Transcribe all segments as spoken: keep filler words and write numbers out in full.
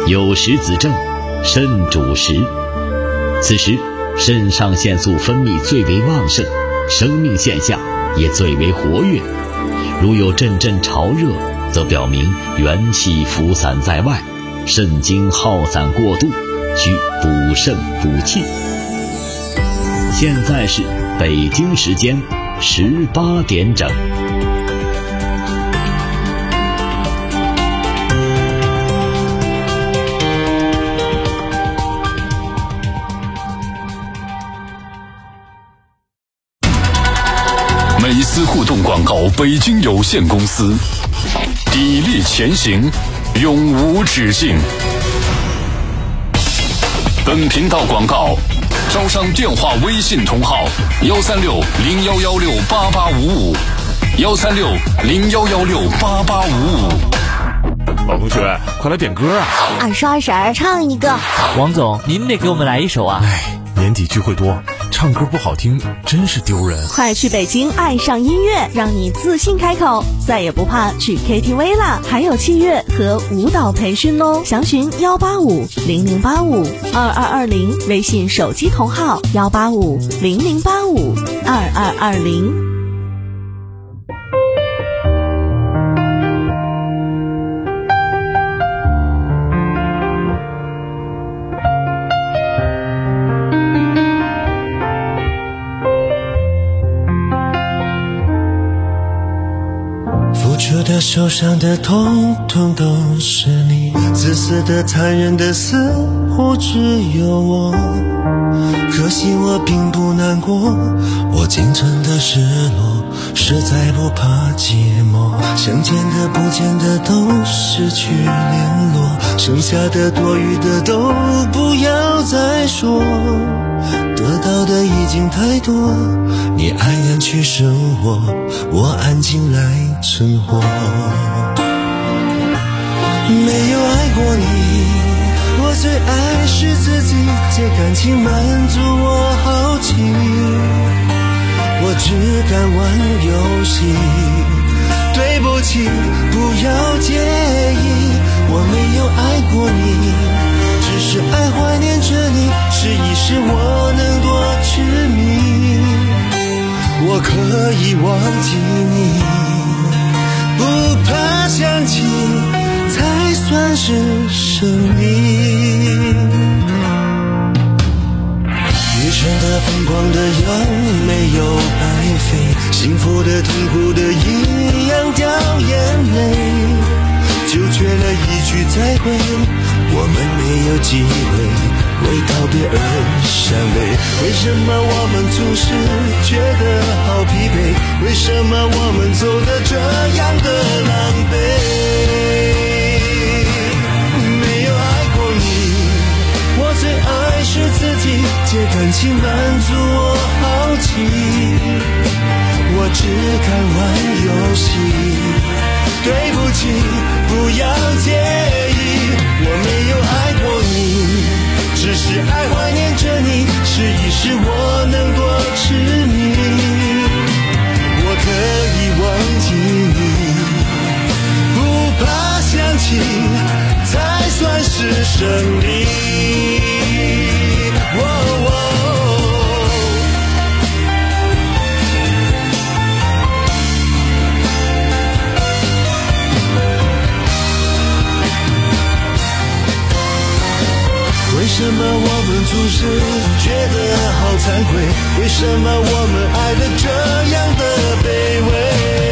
有时子正，肾主食。此时肾上腺素分泌最为旺盛，生命现象也最为活跃。如有阵阵潮热，则表明元气浮散在外，肾精耗散过度，需补肾补气。现在是北京时间十八点整。 美思互动广告北京有限公司，砥砺前行，永无止境。本频道广告招商电话微信同号：幺三六零幺幺六八八五五，幺三六零幺幺六八八五五。 老同学，快来点歌啊！ 二叔二婶儿唱一个。 王总，您得给我们来一首啊！ 哎，年底聚会多，唱歌不好听真是丢人。 快去北京爱上音乐，让你自信开口，再也不怕去 K T V 啦！还有器乐和舞蹈培训哦，详询幺八五零零八五二二二零，微信手机同号幺八五零零八五二二二零。 受伤的统统都是你，自私的残忍的似乎只有我，可惜我并不难过，我仅存的失落实在不怕寂寞，想见的不见的都失去联络，剩下的多余的都不要再说，得到的已经太多，你安然去生活，我安静来存活。没有爱过你，我最爱是自己，借感情满足我好奇，我只敢玩游戏，对不起，不要介意，我没有爱过你，只是爱怀念着你，试一试我能多痴迷，我可以忘记你，不怕想起才算是胜利。愚蠢的疯狂的羊没有白费，幸福的痛苦的一样掉眼泪，就缺了一句再会，我们没有机会为告别而伤悲。为什么我们总是觉得好疲惫？为什么我们走得这样的狼狈？没有爱过你，我最爱是自己，借感情满足我好奇，我只敢玩游戏，对不起，不要介意，我没有爱过你，只是爱怀念着你，试一试我能多痴迷，我可以忘记你，不怕想起才算是胜利。哦哦为什么我们总是觉得好惭愧？为什么我们爱得这样的卑微？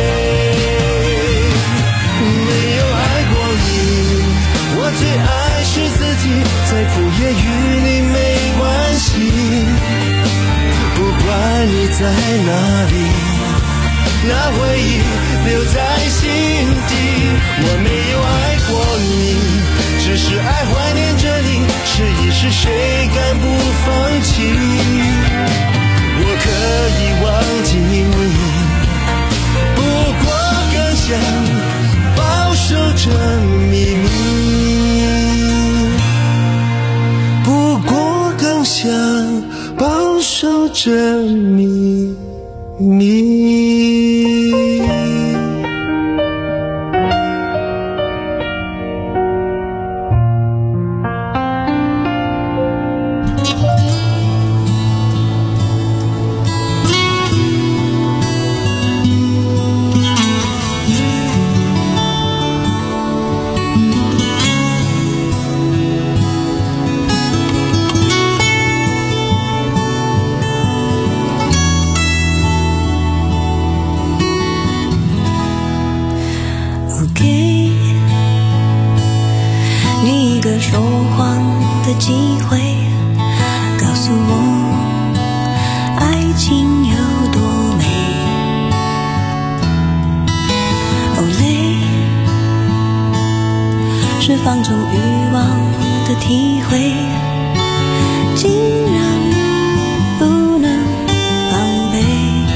没有爱过你，我最爱是自己，再苦也与你没关系，不管你在哪里，那回忆留在心底。我没有爱过你，只是爱怀念着你，试一试谁敢不放弃，我可以忘记你，不过更想保守着秘密，不过更想保守着秘密。 体会，竟然不能防备。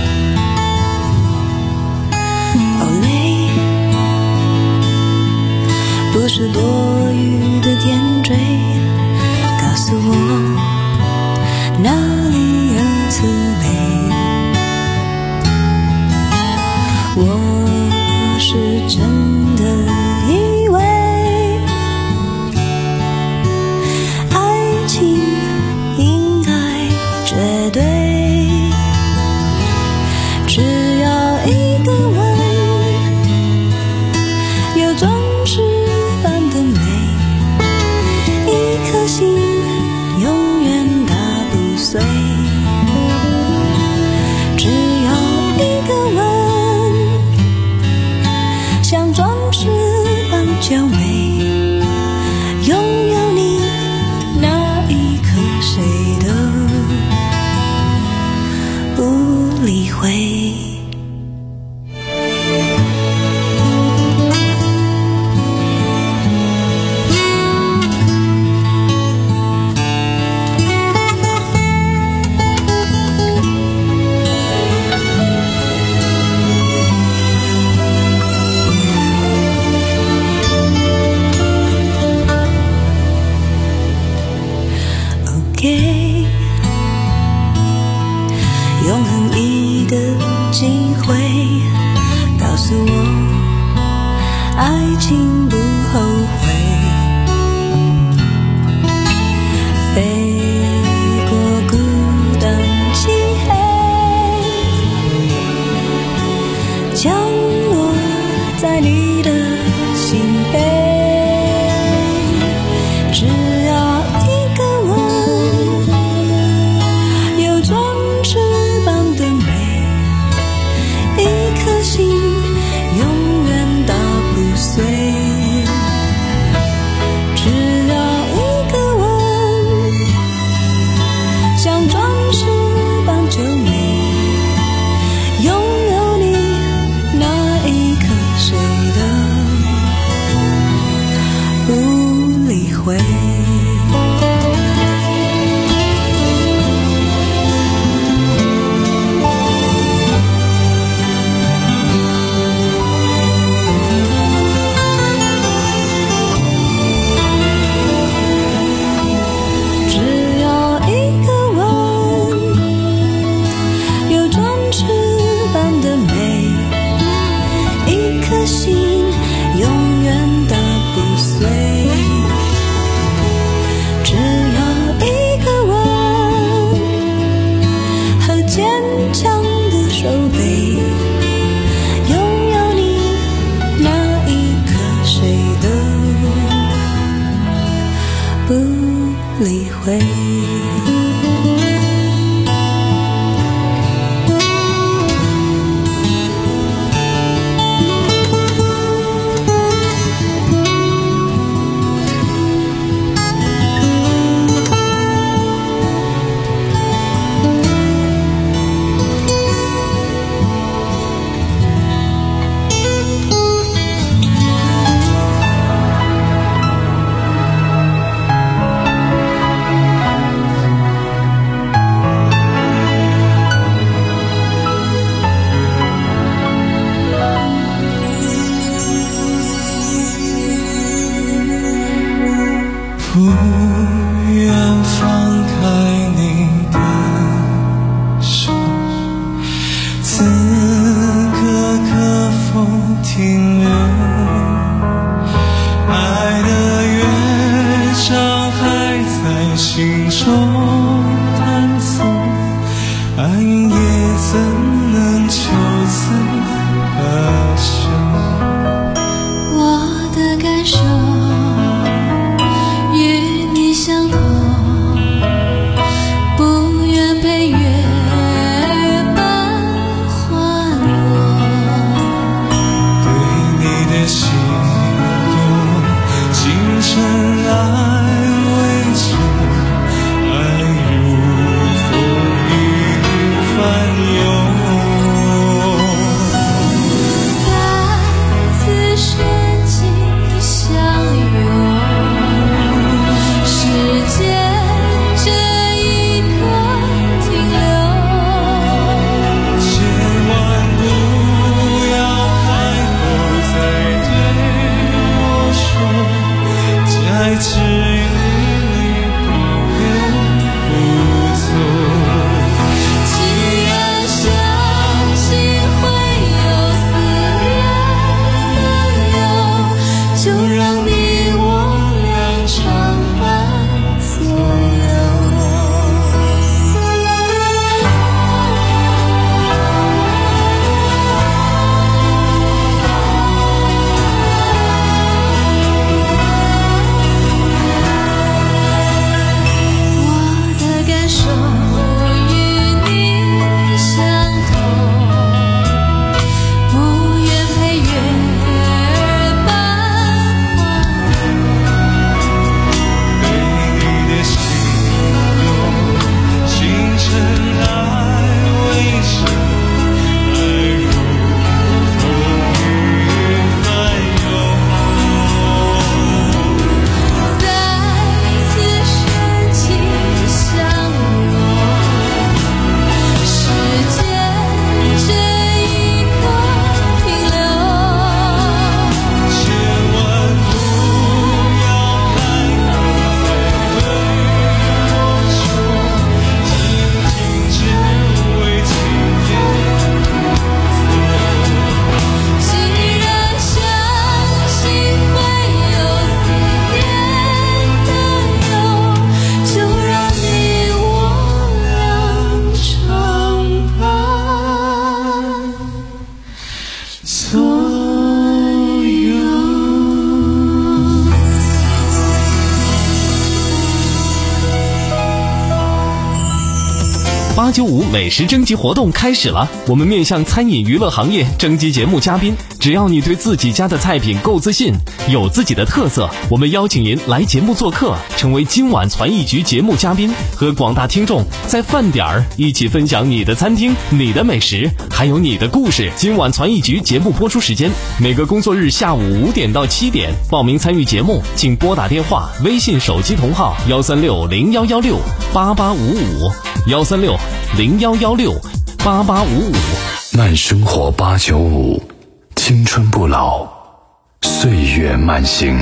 哦，累，不是多余的点缀，告诉我哪里有刺猬。我是真的以为爱情应该绝对，只要一个吻，有钻石般的美，一颗心永远打不碎，只要一个吻，像钻石般娇美，拥有你那一刻谁都不理会。给永恒一个机会，告诉我爱情不后悔，飞过孤单漆黑，降落在你的心扉，只要一个心永远打不碎，只要一个吻，像钻石般娇美，拥有你那一刻谁都不理会。心永远打不碎，只要一个吻和坚强的手背，拥有你那一刻谁都不理会。 八九五美食征集活动开始了，我们面向餐饮娱乐行业征集节目嘉宾，只要你对自己家的菜品够自信，有自己的特色，我们邀请您来节目做客，成为今晚传艺局节目嘉宾，和广大听众在饭点儿一起分享你的餐厅、你的美食，还有你的故事。今晚传艺局节目播出时间每个工作日下午五点到七点，报名参与节目请拨打电话、微信手机同号幺三六零幺幺六八八五五幺三六零幺幺六八八五五。 慢生活八九五，青春不老，岁月慢行。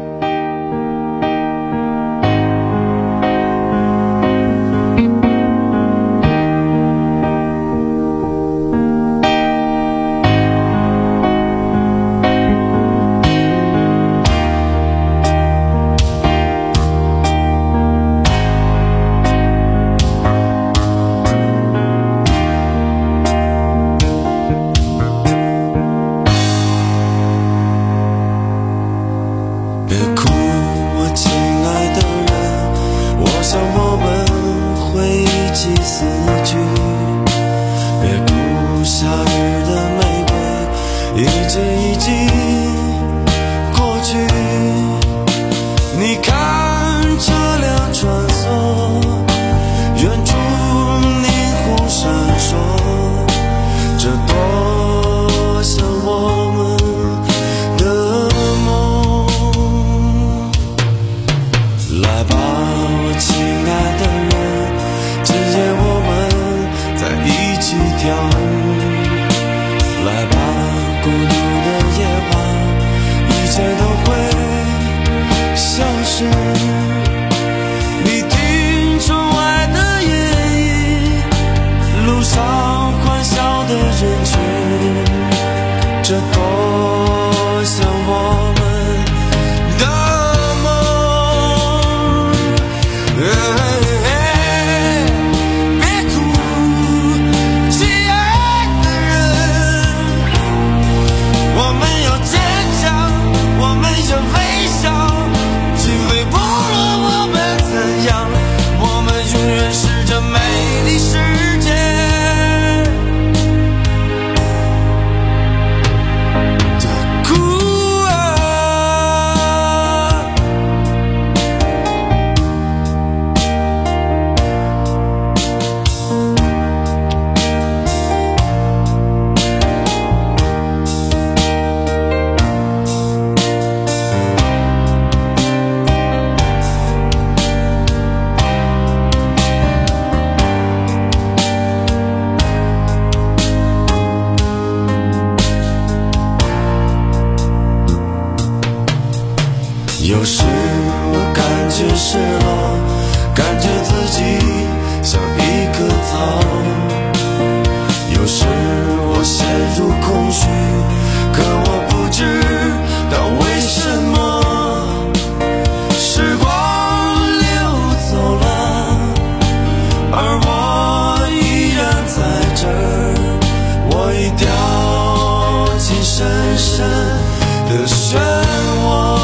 有时我感觉失落，感觉自己像一棵草。有时我陷入空虚，可我不知道为什么。时光流走了，而我依然在这儿。我已掉进深深的漩涡。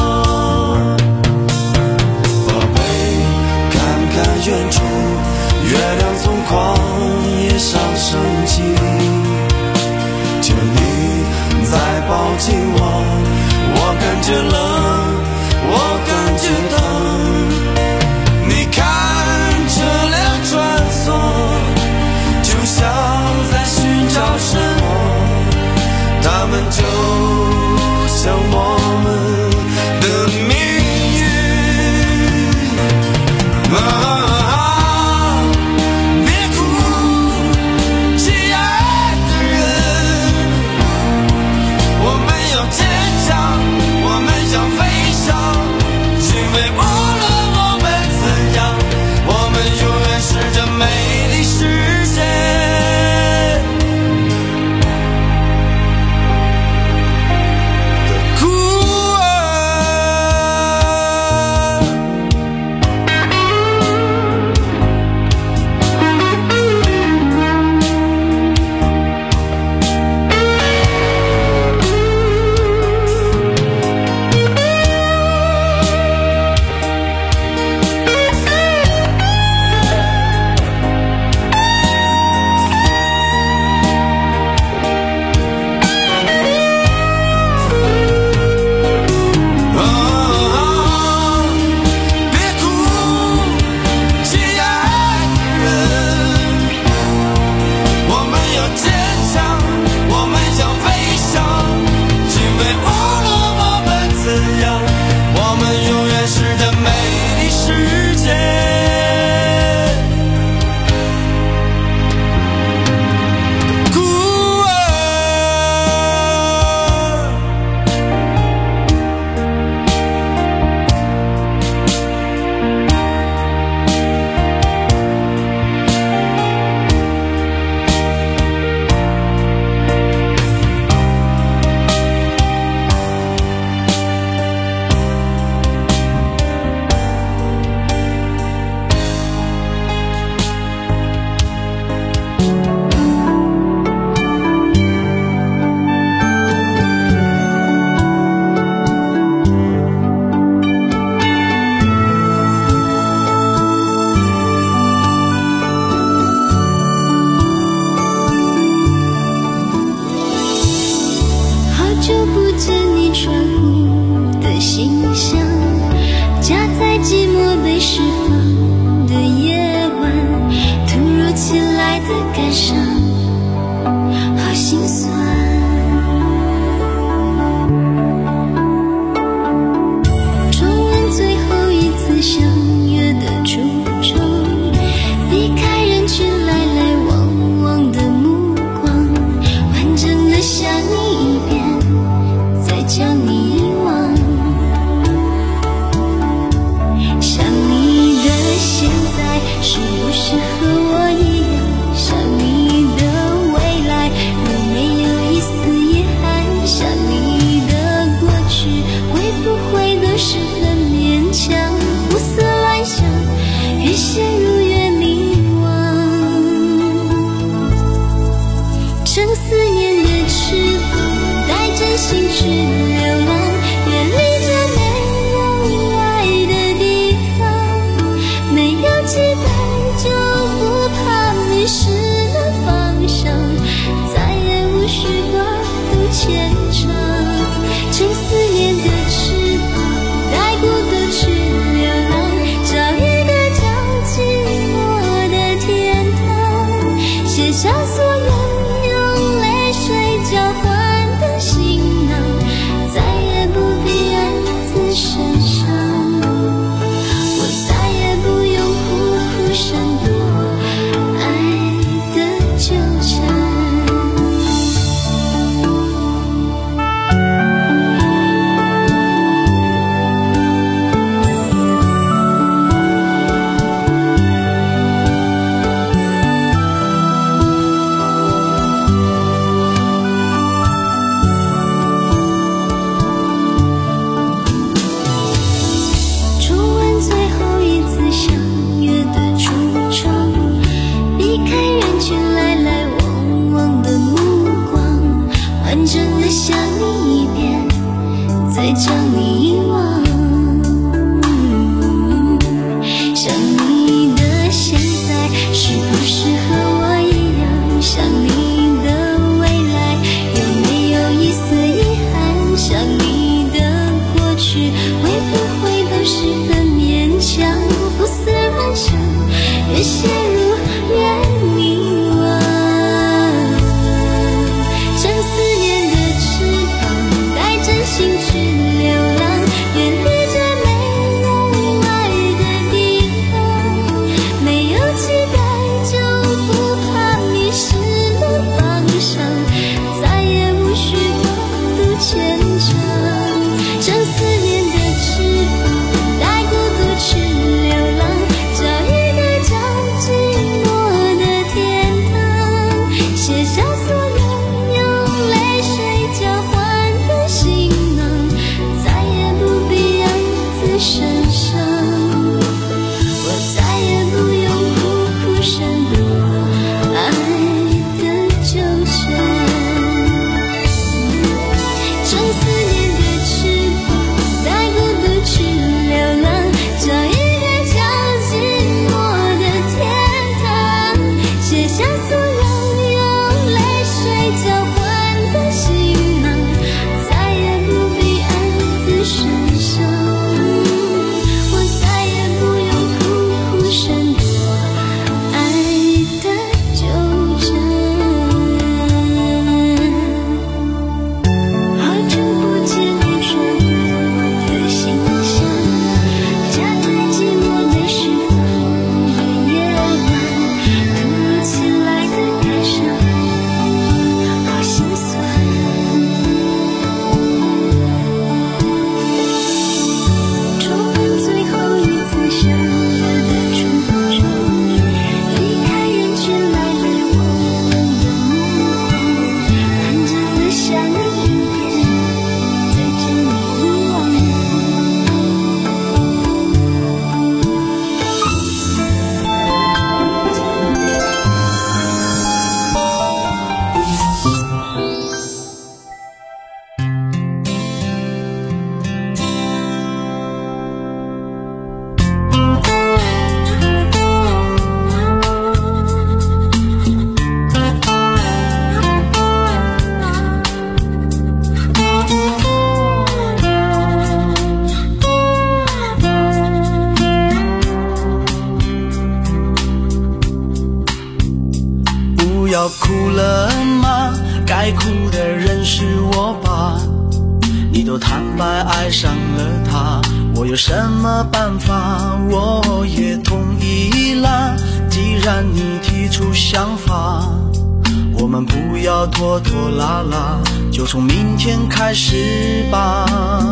远处月亮从旷野上升起，求你再抱紧我，我感觉冷，我感觉疼。你看车辆穿梭，就像在寻找什么，他们就像我们的命运啊。 守护的形象，夹在寂寞被释放的夜晚，突如其来的感伤，好心酸。重温最后一次相约的初衷，避开人群来来往往的目光，完整的想你一遍，再将你遗忘。想你的现在是不是和我一样？想你的未来有没有一丝遗憾？想你的过去会不会都是很勉强？胡思乱想，越陷入越迷惘。乘思念的翅膀，带着心去流浪，远离这没有爱的地方。没有期待就不怕迷失了方向，再也无需挂肚牵肠。乘思念的翅膀，带孤独去流浪，找一个叫寂寞的天堂，写下所有用泪水交换的行囊，再也不必暗自神伤。我再也不用苦苦闪躲爱的纠缠。重温最后一次相约的初衷，避开人群来来往往的目光，完整的想你一遍，再将你遗忘。想你的现在是不是和我一样？想你的未来有没有一丝遗憾？想你的过去会不会都是很勉强？胡思乱想，越陷入越迷惘。乘思念的翅膀，带着心去流浪，远离这没有爱的地方。没有期待就不怕迷失了方向，再也无需挂肚牵肠。乘思念的翅膀，带孤独去流浪，找一个叫寂寞的天堂，写下所有用泪水交换的行囊，再也不必暗自神伤。我再也不用苦苦闪躲爱的纠缠。乘思念的翅膀，带孤独去流浪，找一个叫寂寞的天堂，写下所有用泪水交换的行囊，再也不必暗自神伤。我再也不用苦苦闪躲爱的纠缠。好久不见你说我的形象，夹在寂寞被释放的夜晚，突如其来的要哭了吗？该哭的人是我吧。你都坦白爱上了他，我有什么办法？我也同意了，既然你提出想法，我们不要拖拖拉拉，就从明天开始吧。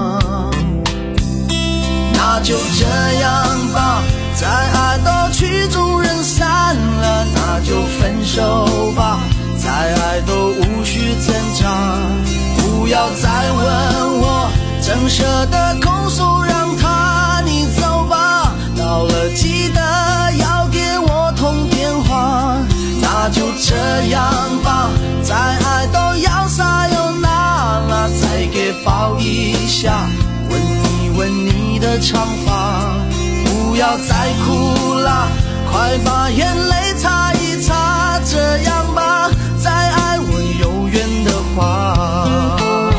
那就这样吧，再爱到曲终人散了，那就分手吧，再爱都无需挣扎。不要再问我，真舍得控诉让他你走吧，到了记得要给我通电话。那就这样吧，再爱都要撒又那拉，再给抱一下，吻一吻你的长发。不要再哭了，快把眼泪擦一擦，这样吧，再爱我有缘的话。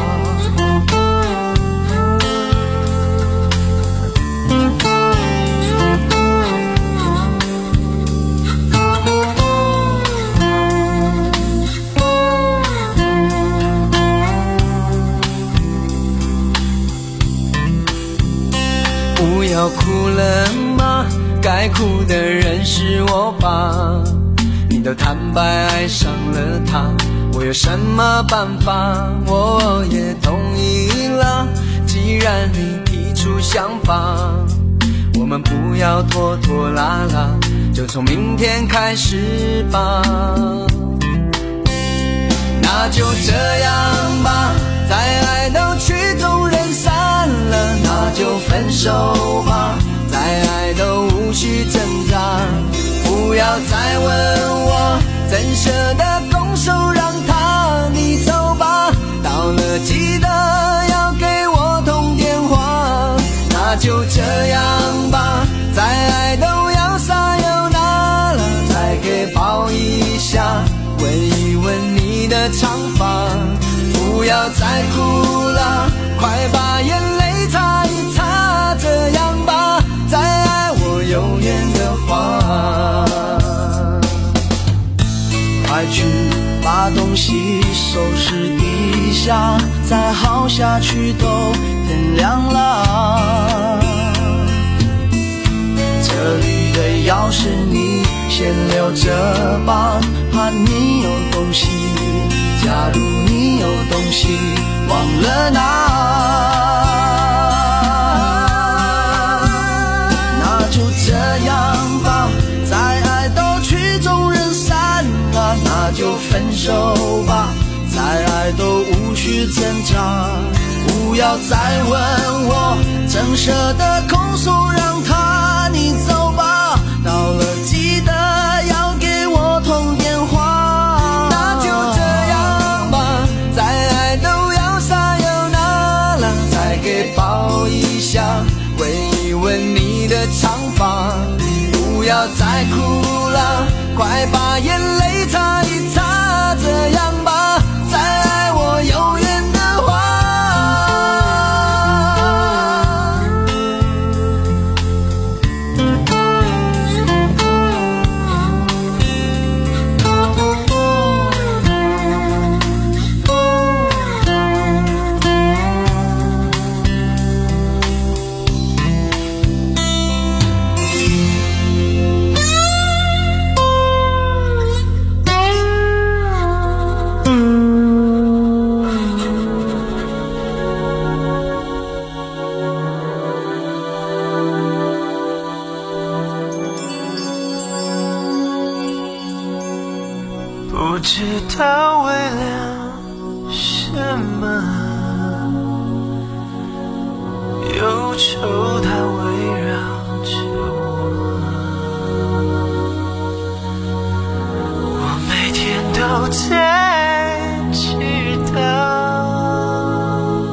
不要哭了吗？该哭的人是我吧。你都坦白爱上了他，我有什么办法？我也同意了，既然你提出想法，我们不要拖拖拉拉，就从明天开始吧。那就这样吧，再爱都曲终人散了，那就分手吧，再爱都无需挣扎。不要再问我，怎舍得拱手让他你走吧，到了记得要给我通电话。那就这样吧，再爱都要撒又那拉，再给抱一下，吻一吻你的长发。不要再哭了，快把眼泪擦一擦，这样吧，再爱我有缘的话。快去把东西收拾一下，再耗下去都天亮了。这里的钥匙你先留着吧，怕你有东西，假如你有东西忘了拿，那就这样吧，再爱都曲终人散了，那就分手吧，再爱都无需挣扎。不要再问我，真舍得控诉让他你走吧，到了记得要给我通电话。那就这样吧，再爱都要撒又那拉，再给抱一下，吻一吻你的长发。不要再哭了，快把眼泪擦一擦，这样吧，再爱我有缘的话。不知道为了什么，忧愁它围绕着我，我每天都在祈祷，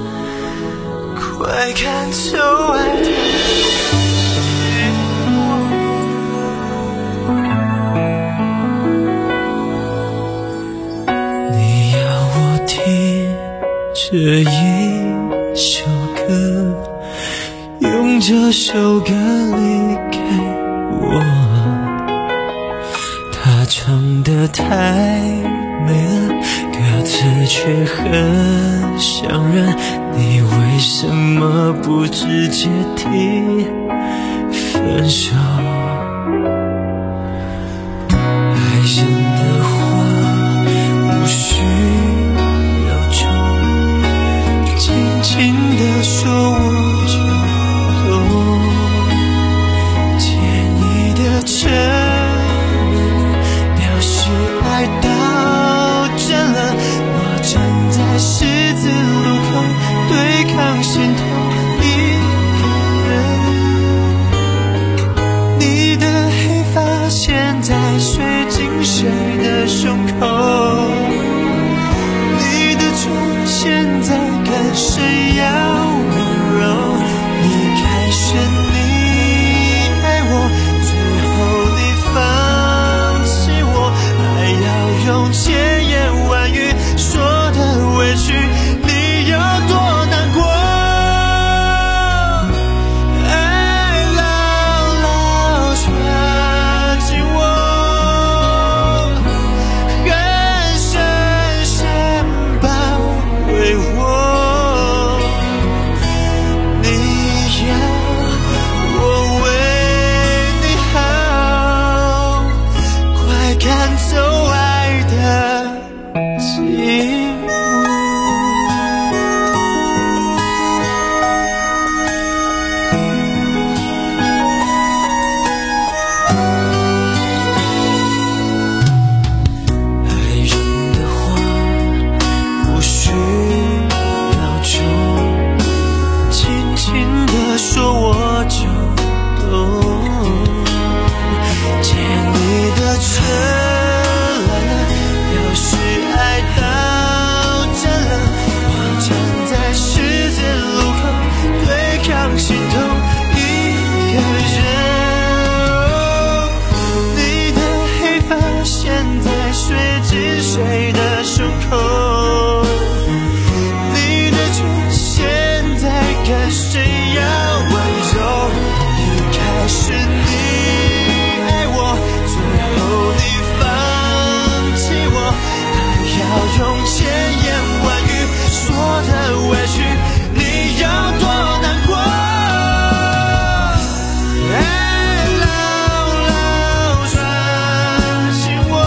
快赶走爱的这一首歌，用这首歌离开我，它唱真的太美了，歌词却很伤人，你为什么不直接提分手？爱人的话不需要求，轻轻地说我就懂，借你的承认表示爱到真了，我站在十字路口对抗心痛一个人，你的黑发现在睡进谁的胸口，你的唇现在跟谁要温柔，你开始你爱我，最后你放弃我，还要用千言万语说的委屈，你有多难过？爱牢牢抓紧我，很深深包围我，你要我为你好，快赶走爱的寂寞。爱人的话不需要求，轻轻地说我就懂，借你的唇来了，表示爱到真了，我站在十字路口对抗心痛一个人，你的黑发现在睡进谁的胸口，你的唇现在跟谁要温柔，一开始你爱我，最后你放弃我，还要用千言万语说的委屈，你有多难过？爱牢牢抓紧我，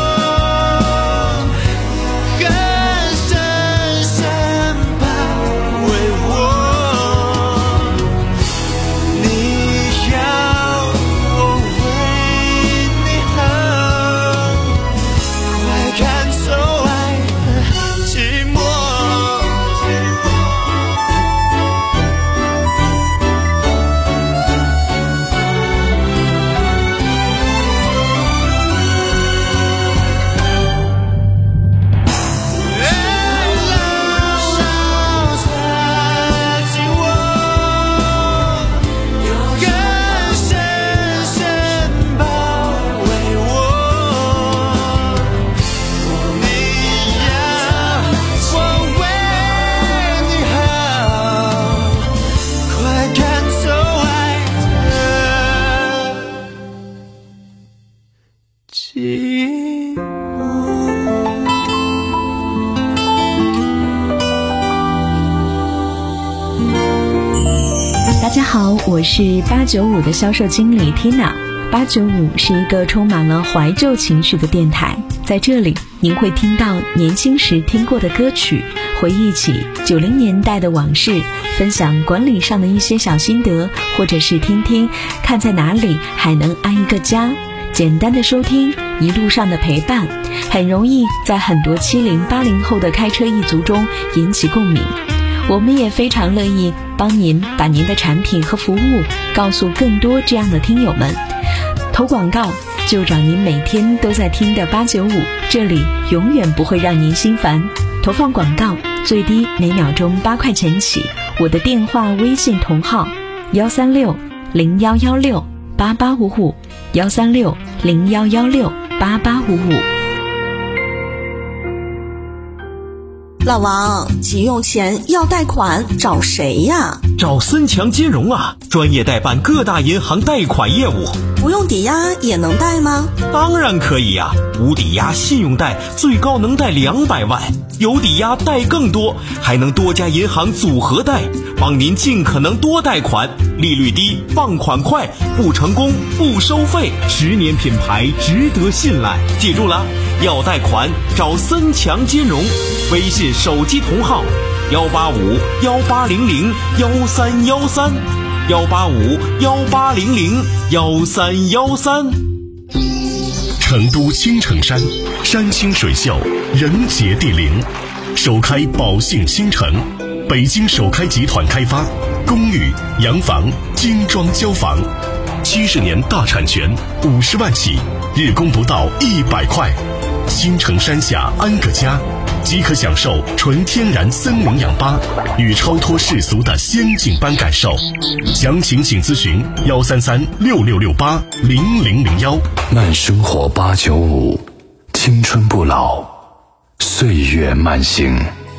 很深深包围我，你要我为你好，快赶走爱的寂寞。爱牢牢抓紧我，更深深包围我，你要我为你好，快赶走爱的寂寞。 大家好，我是八九五的销售经理 Tina。八九五是一个充满了怀旧情绪的电台，在这里您会听到年轻时听过的歌曲，回忆起九零年代的往事，分享管理上的一些小心得，或者是听听看在哪里还能安一个家。简单的收听，一路上的陪伴，很容易在很多七零八零后的开车一族中引起共鸣。我们也非常乐意帮您把您的产品和服务告诉更多这样的听友们。投广告就找您每天都在听的八九五，这里永远不会让您心烦。投放广告最低每秒钟八块钱起，我的电话微信同号幺三六零幺幺六八八五五幺三六零幺幺六八八五五。 老王，急用钱要贷款找谁呀？ 找森强金融啊，专业代办各大银行贷款业务。 不用抵押也能贷吗？ 当然可以呀、啊，无抵押信用贷最高能贷两百万，有抵押贷更多，还能多家银行组合贷，帮您尽可能多贷款，利率低，放款快，不成功不收费，十年品牌值得信赖。记住了，要贷款找森强金融，微信手机同号幺八五幺八零零幺三幺三。幺八五幺八零零幺三幺三。 成都青城山，山清水秀，人杰地灵，首开宝兴新城，北京首开集团开发，公寓、洋房、精装交房，七十年大产权，五十万起，日供不到一百块。青城山下安个家，即可享受纯天然森林氧吧与超脱世俗的仙境般感受。详情请咨询幺三三六六六八零零零幺。 慢生活八九五，青春不老，岁月慢行。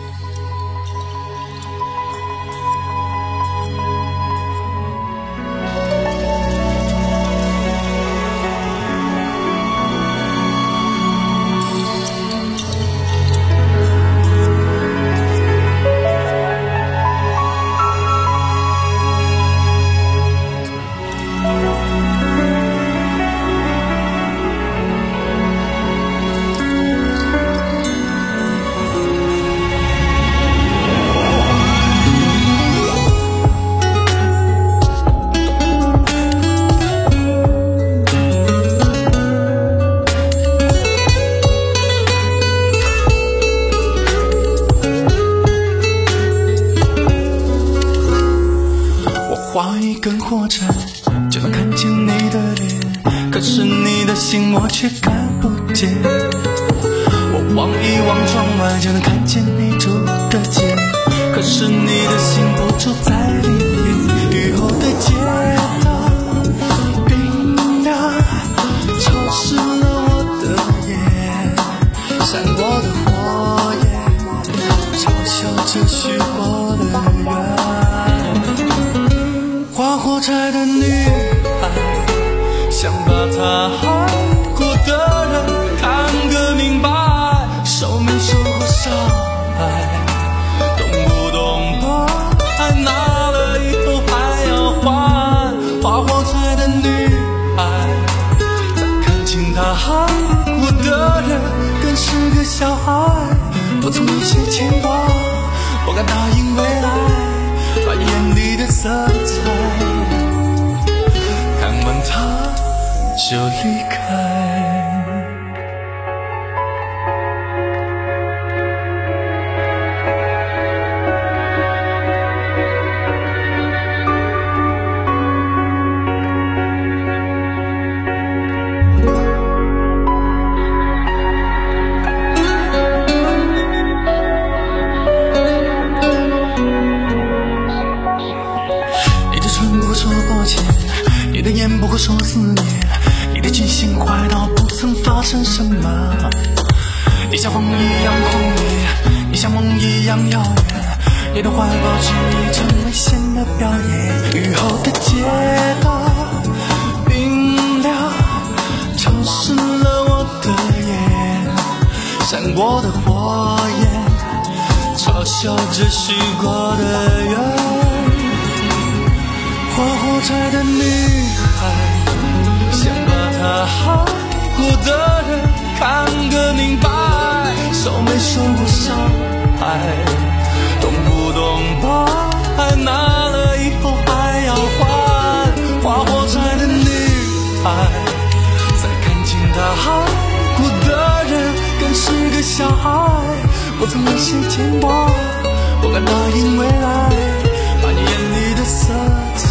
画一根火柴就能看见你的脸，可是你的心我却看不见。我望一望窗外就能看见你住的街，可是你的心不住在里面。雨后的街道冰凉，潮湿了我的眼，闪过的火焰嘲笑着许过的愿。划火柴的女孩，想把她爱过的人看个明白，受没受过伤害，懂不懂把爱拿了以后还要还。划火柴的女孩，再看清她爱过的人更是个小孩，不曾有些牵挂，不敢答应未来，把眼里的色彩看完它就离开。你的眼不会说思念，你的记性坏到不曾发生什么。你像风一样狂野，你像梦一样遥远，你的怀抱只已成危险的表演。雨后的街道冰凉，潮湿了我的眼，闪过的火焰嘲笑着许过的愿。划火柴的女孩，想把她爱过的人看个明白，受没受过伤害，懂不懂把爱拿了以后还要还。划火柴的女孩，再看清她爱过的人更是个小孩，不曾有些牵挂，不敢答应未来，把你眼里的色彩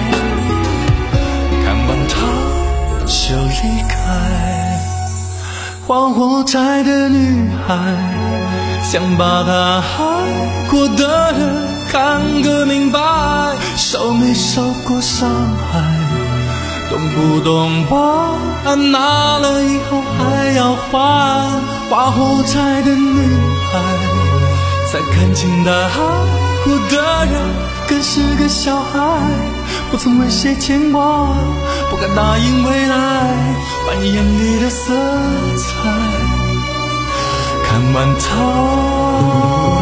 看完它就离开。划火柴的女孩，想把她爱过的人看个明白，受没受过伤害，懂不懂把爱拿了以后还要还。划火柴的女孩， 才看清大海，哭的人更是个小孩，不曾为谁牵挂，不敢答应未来，把你眼里的色彩看完它。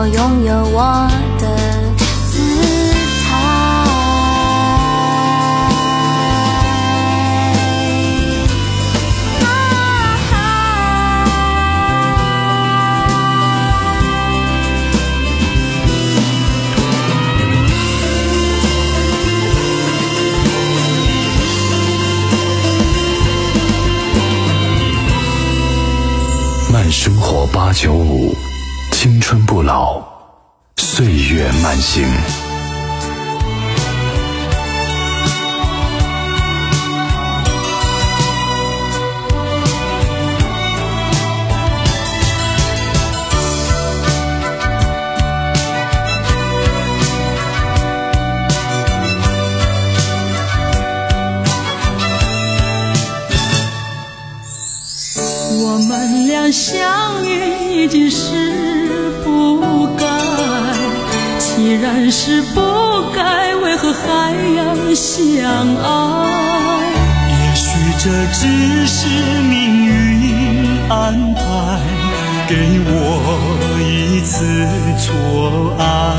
我拥有我的姿态。 慢生活八九五，青春不老，岁月慢行。 我们俩相遇已经是不该，既然是不该，为何还要相爱？ 也许这只是命运安排，给我一次错爱。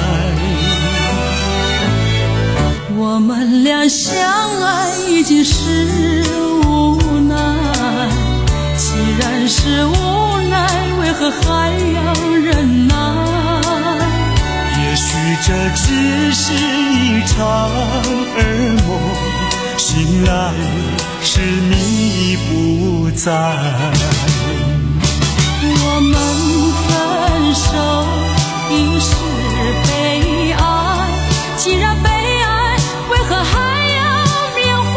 我们俩相爱已经是无奈，既然是无奈，为何还要忍耐？ 也许这只是一场噩梦，醒来时你不在。 我们分手已是悲哀，既然悲哀，为何还要缅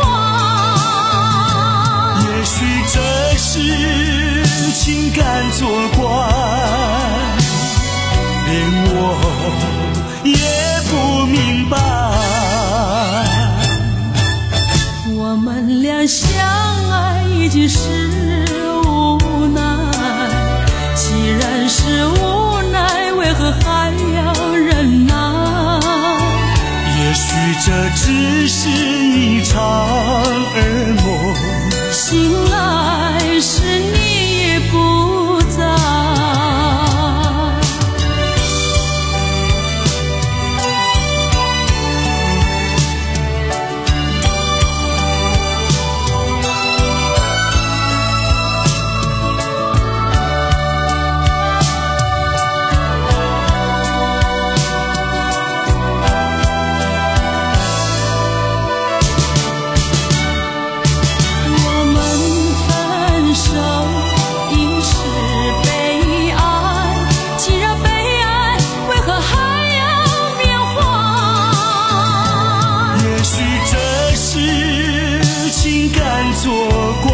怀？ 也许这是情感作怪，连我也不明白。 我们俩相爱已经是无奈，既然是无奈，为何还要忍耐？ 也许这只是一场噩梦， 醒来时你不在。 作怪，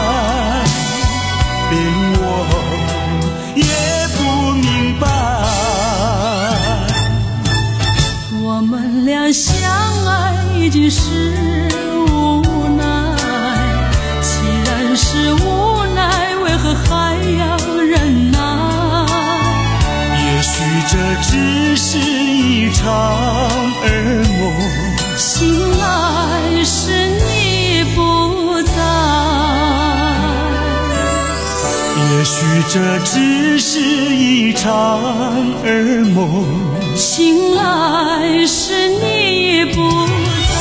连我也不明白。 我们俩相爱已经是无奈，既然是无奈，为何还要忍耐？ 也许这只是一场噩梦， 醒来时你不在。 也许这只是一场噩梦， 醒来时你不在。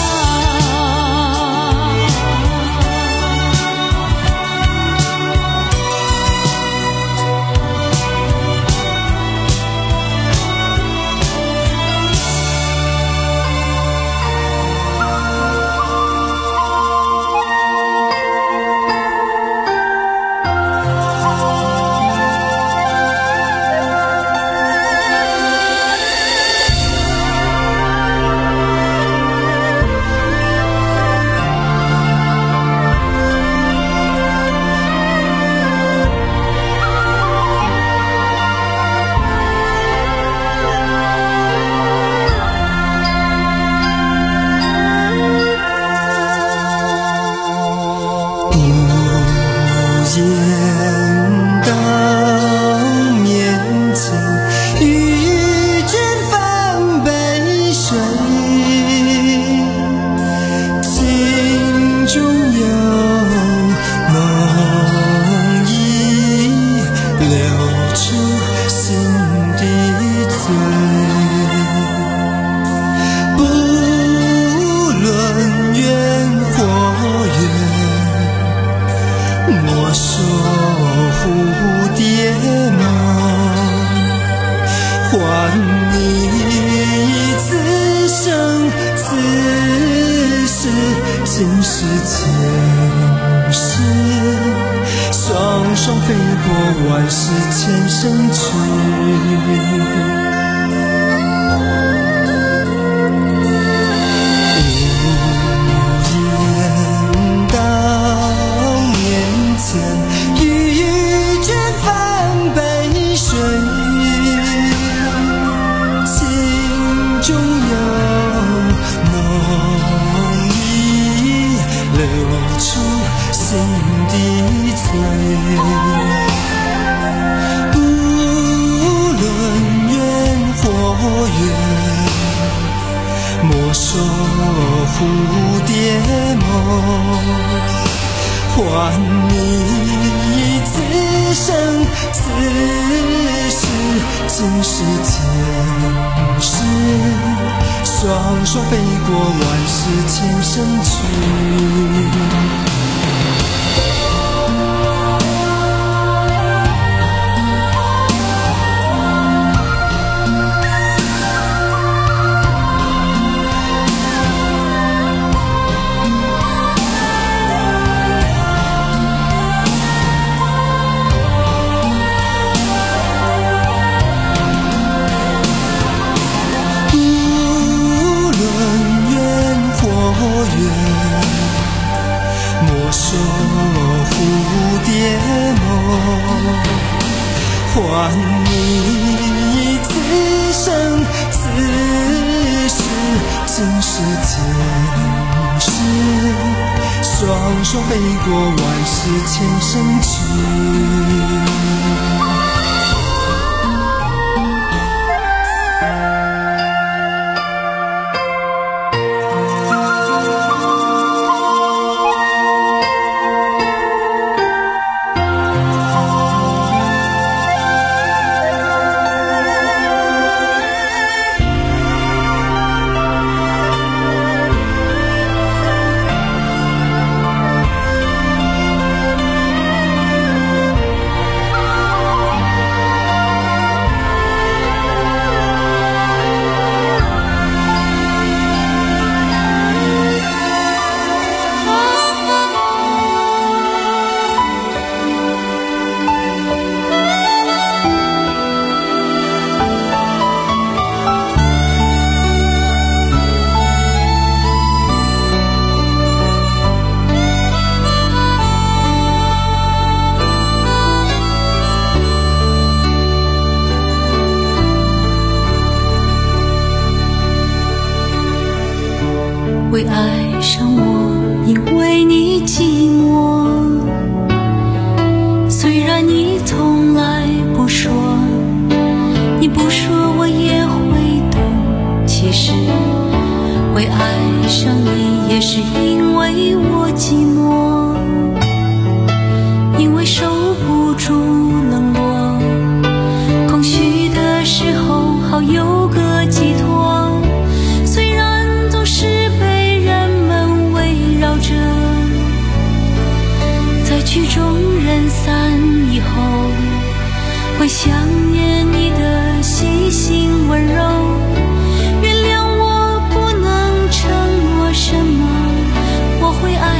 还你此生此世今世前世，双双飞过万世千生去。蝴蝶梦，还你此生此世今世前世，双双飞过万世千生去。还你此生此世今世前世，双双飞过万世千生去。 会爱上我，因为你寂寞。虽然你从来不说，你不说我也会懂。其实会爱上你，也是因为我寂寞，因为受不住冷落，空虚的时候好有个寄托。虽然总是被人们围绕着，在曲终人散以后，会想念你的细心温柔。原谅我不能承诺什么，我会爱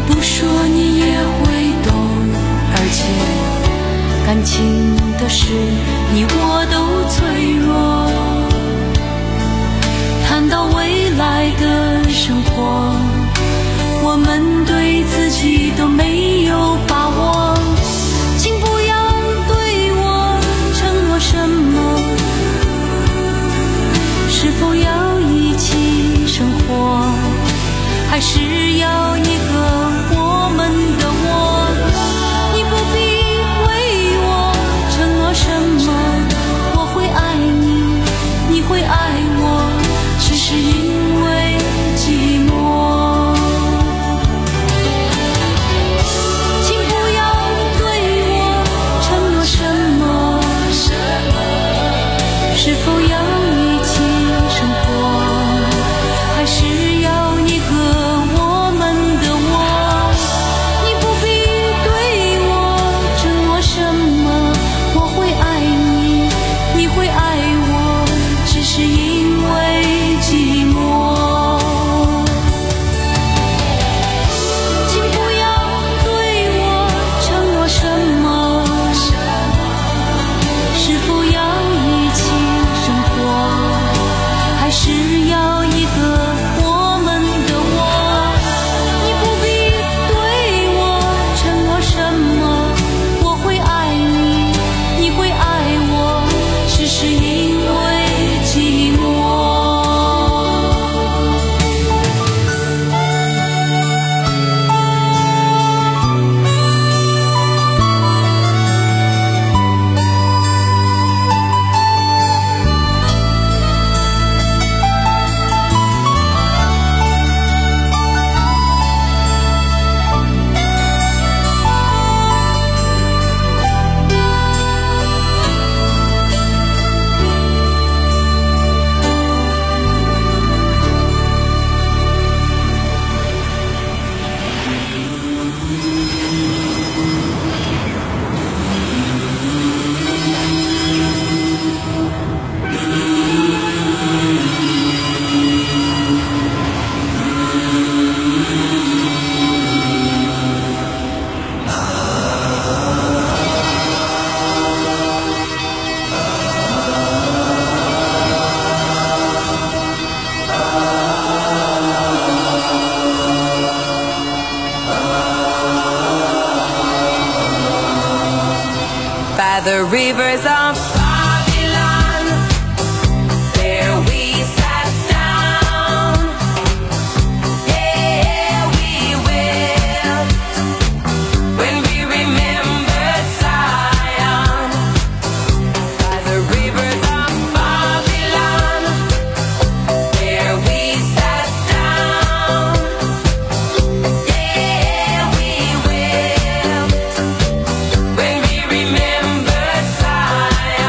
不说你也会懂，而且感情的事你我都脆弱。谈到未来的生活，我们对自己都没有把握。请不要对我承诺什么，是否要一起生活，还是要一个我们的我？你不必为我承诺什么，我会爱你，你会爱我，只是因为寂寞。请不要对我承诺什么，是否要一起生活，还是要一个我们的我？你不必对我承诺什么，我会爱你，你会爱我，只是因为寂寞。请不要对我承诺什么，是否要一起生活，还是要一个我们的我？你不必对我承诺什么，我会爱你，你会爱我，只是因为寂寞。 By the rivers of Babylon, there we sat down. Yeah, we will, when we remembered Zion. By the rivers of Babylon, there we sat down. Yeah, we will, when we remember Zion.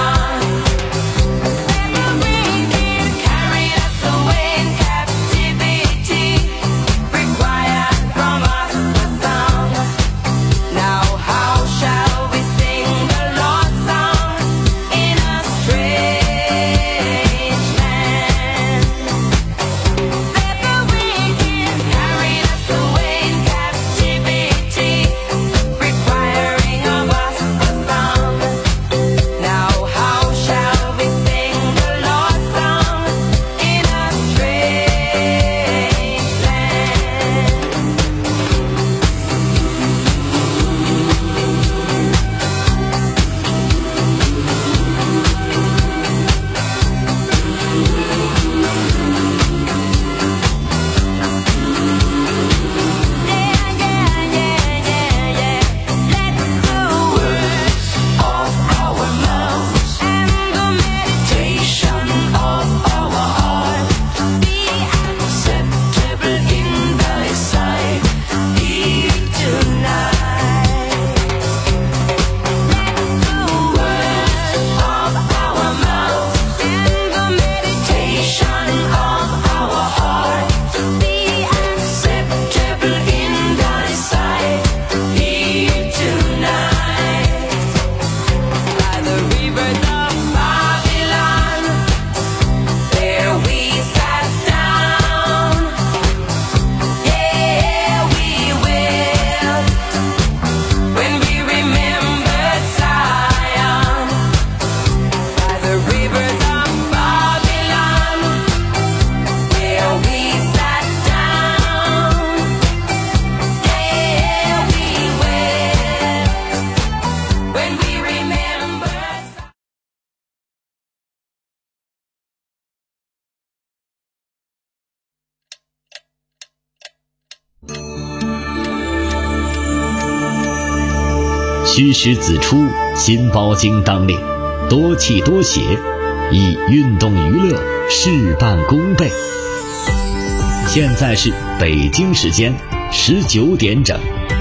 虚实子出，心包经当令，多气多血，以运动娱乐事半功倍。现在是北京时间十九点整。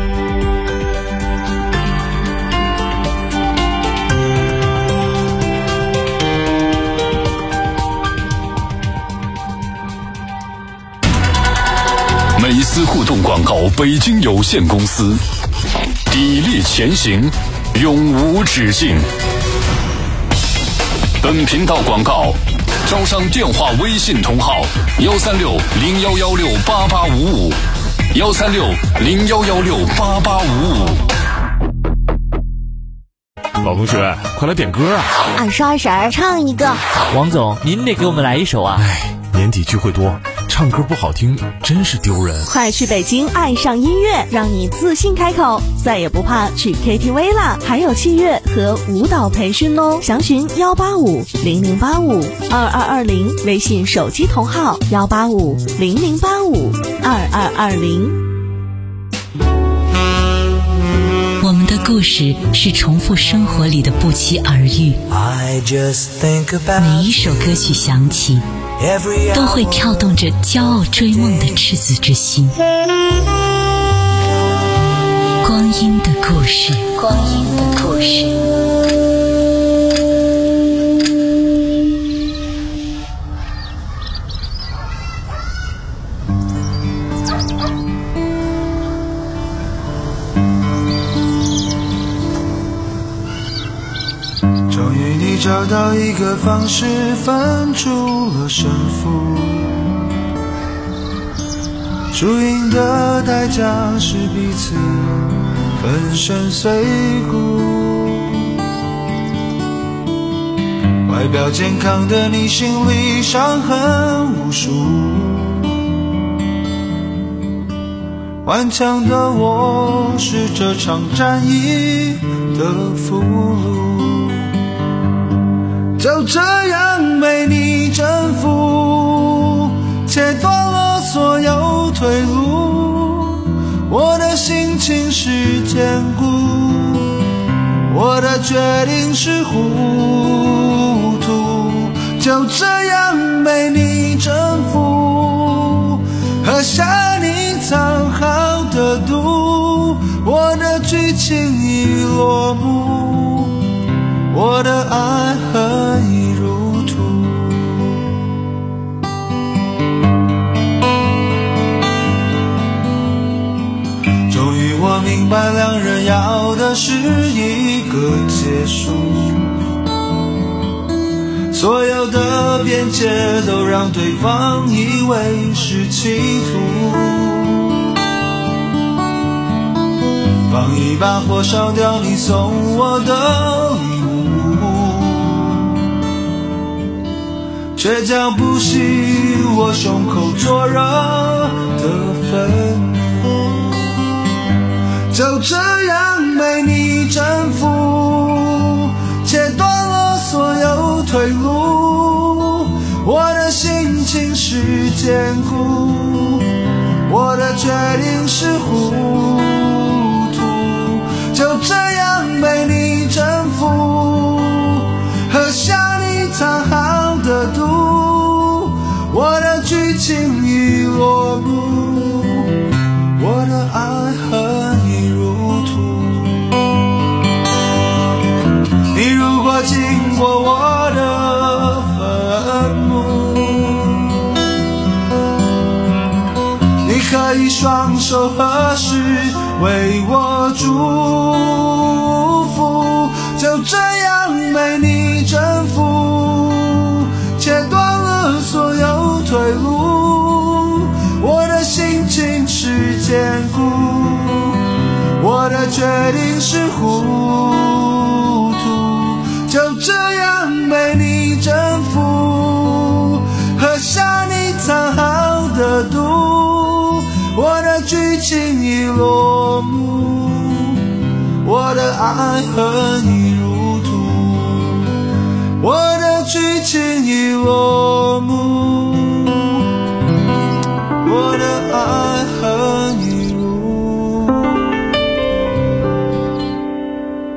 美思互动广告北京有限公司，砥砺前行，永无止境。本频道广告招商电话微信同号幺三六零幺幺六八八五五，幺三六零幺幺六八八五五。 老同学，快来点歌啊！ 俺说二婶唱一个。 王总，您得给我们来一首啊！ 哎，年底聚会多，唱歌不好听真是丢人。 快去北京爱上音乐，让你自信开口，再也不怕去 K T V 啦！还有器乐和舞蹈培训哦，详询幺八五零零八五二二二零，微信手机同号幺八五零零八五二二二零。 我们的故事是重复生活里的不期而遇，每一首歌曲响起都会跳动着骄傲追梦的赤子之心。光阴的故事，光阴的故事。 终于你找到一个方式分出了胜负，输赢的代价是彼此粉身碎骨。外表健康的你心里伤痕无数，顽强的我是这场战役的俘虏，就这样被你征服，切断了所有退路。我的心情是坚固，我的决定是糊涂，就这样被你征服，喝下你藏好的毒。我的剧情已落幕，我的爱恨已如土。终于我明白，两人要的是一个结束，所有的边界都让对方以为是企图，放一把火烧掉你送我的礼物，倔强不息我胸口灼热的愤怒，就这样被你征服，切断了所有退路。我的心情是坚固，我的决定是糊涂，就这样被你征服，喝下你藏好的毒。我的剧情已落幕，我的爱恨已如土。你如果经过我的坟墓，你可以双手合十为我祝福，就这样被你征服，切断了所有退路。我的心情是坚固，我的决定是糊涂，就这样被你征服，喝下你藏好的毒。我的剧情已落幕，我的爱恨已如土。我的剧情已落幕，我的爱恨已如土。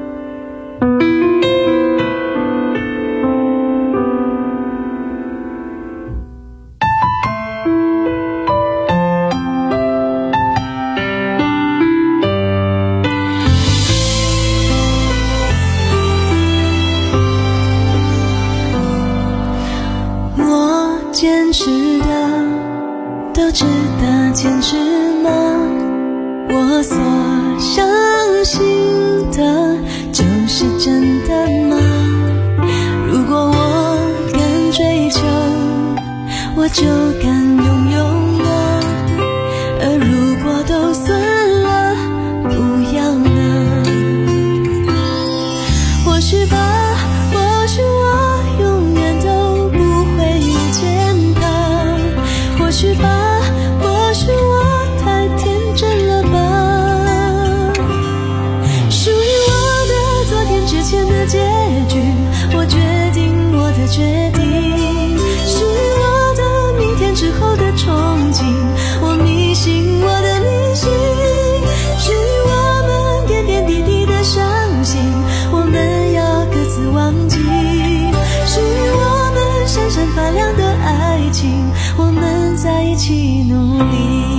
实的都值得坚持吗？我所相信的就是真的吗？如果我敢追求，我就敢拥有吗？而如果都算了，不要呢？或许吧，或许我永远都不会遇见他，或许吧，或许我太天真了吧。属于我的昨天之前的结局，我决定我的决定。属于我的明天之后的憧憬，我迷信我的迷信。属于我们点点滴滴的伤心，我们要各自忘记。属于我们闪闪发亮的爱情，我们在一起努力。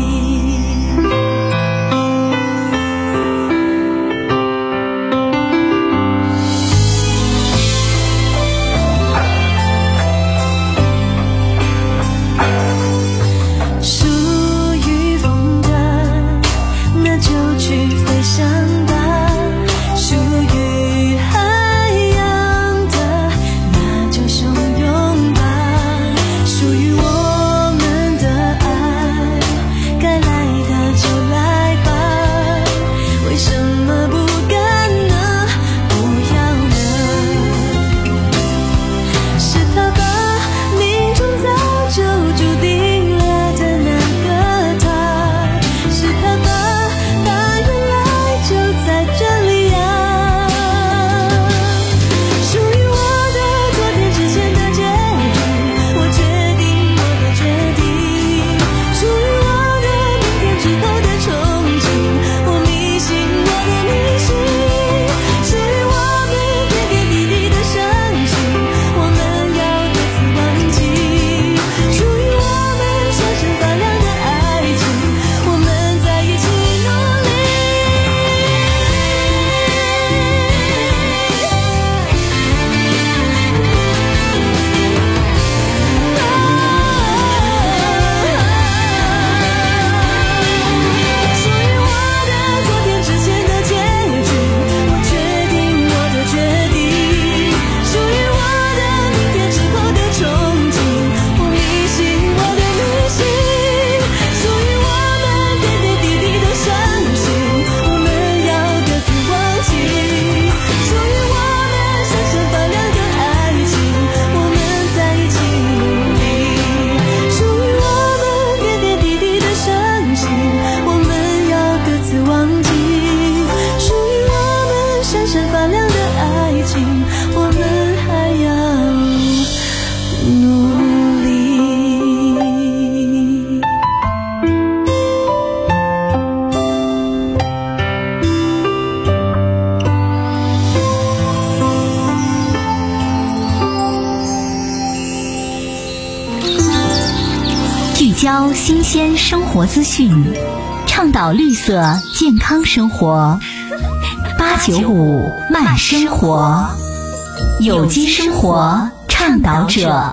交新鲜生活资讯，倡导绿色健康生活。八九五慢生活，有机生活倡导者，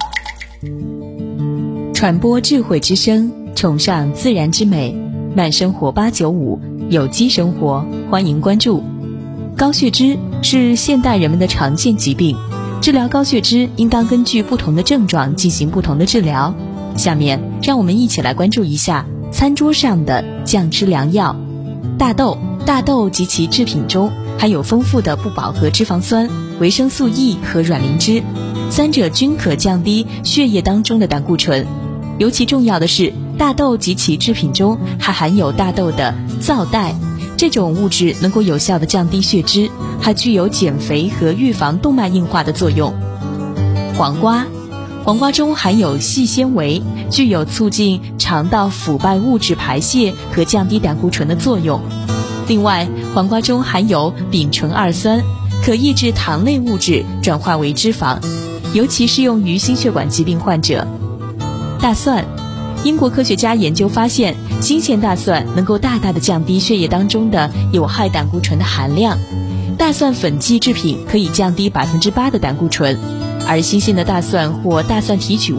传播智慧之声，崇尚自然之美。慢生活八九五，有机生活，欢迎关注。高血脂是现代人们的常见疾病，治疗高血脂应当根据不同的症状进行不同的治疗。下面让我们一起来关注一下餐桌上的降脂良药。大豆，大豆及其制品中含有丰富的不饱和脂肪酸、维生素 E 和卵磷脂，三者均可降低血液当中的胆固醇。尤其重要的是，大豆及其制品中还含有大豆的皂带，这种物质能够有效地降低血脂，还具有减肥和预防动脉硬化的作用。黄瓜，黄瓜中含有细纤维，具有促进肠道腐败物质排泄和降低胆固醇的作用。另外，黄瓜中含有丙醇二酸，可抑制糖类物质转化为脂肪，尤其适用于心血管疾病患者。大蒜，英国科学家研究发现，新鲜大蒜能够大大的降低血液当中的有害胆固醇的含量。大蒜粉剂制品可以降低百分之八的胆固醇，而新鲜的大蒜或大蒜提取物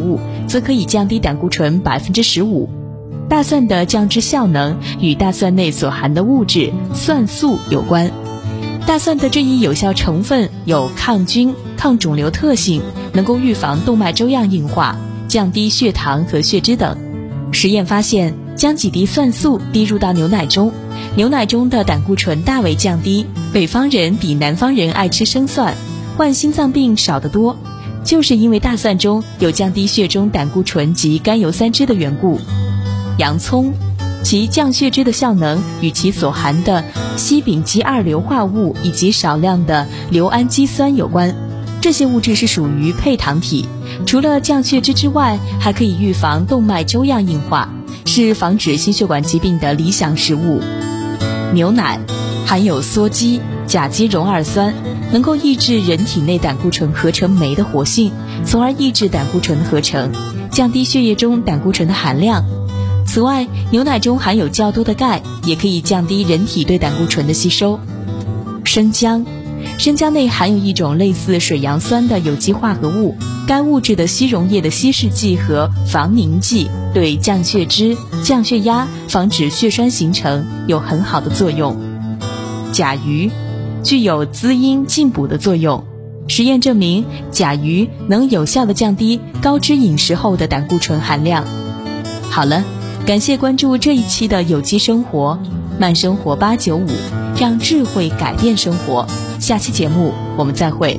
则可以降低胆固醇 百分之十五。 大蒜的降脂效能与大蒜内所含的物质蒜素有关。大蒜的这一有效成分有抗菌、抗肿瘤特性，能够预防动脉粥样硬化，降低血糖和血脂等。实验发现，将几滴蒜素滴入到牛奶中，牛奶中的胆固醇大为降低。北方人比南方人爱吃生蒜，患心脏病少得多，就是因为大蒜中有降低血中胆固醇及甘油三酯的缘故。洋葱，其降血脂的效能与其所含的烯丙基二硫化物以及少量的硫氨基酸有关。这些物质是属于配糖体，除了降血脂之外，还可以预防动脉粥样硬化，是防止心血管疾病的理想食物。牛奶含有羧基、甲基溶二酸，能够抑制人体内胆固醇合成酶的活性，从而抑制胆固醇的合成，降低血液中胆固醇的含量。此外，牛奶中含有较多的钙，也可以降低人体对胆固醇的吸收。生姜，生姜内含有一种类似水杨酸的有机化合物，该物质的吸溶液的稀释剂和防凝剂对降血脂、降血压、防止血栓形成有很好的作用。甲鱼具有滋阴进补的作用，实验证明甲鱼能有效地降低高脂饮食后的胆固醇含量。好了，感谢关注这一期的有机生活，慢生活八九五，让智慧改变生活。下期节目我们再会。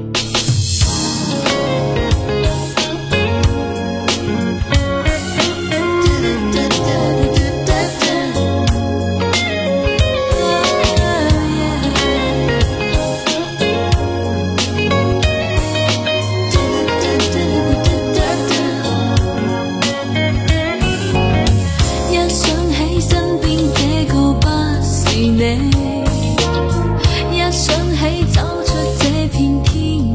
一想起走出這片天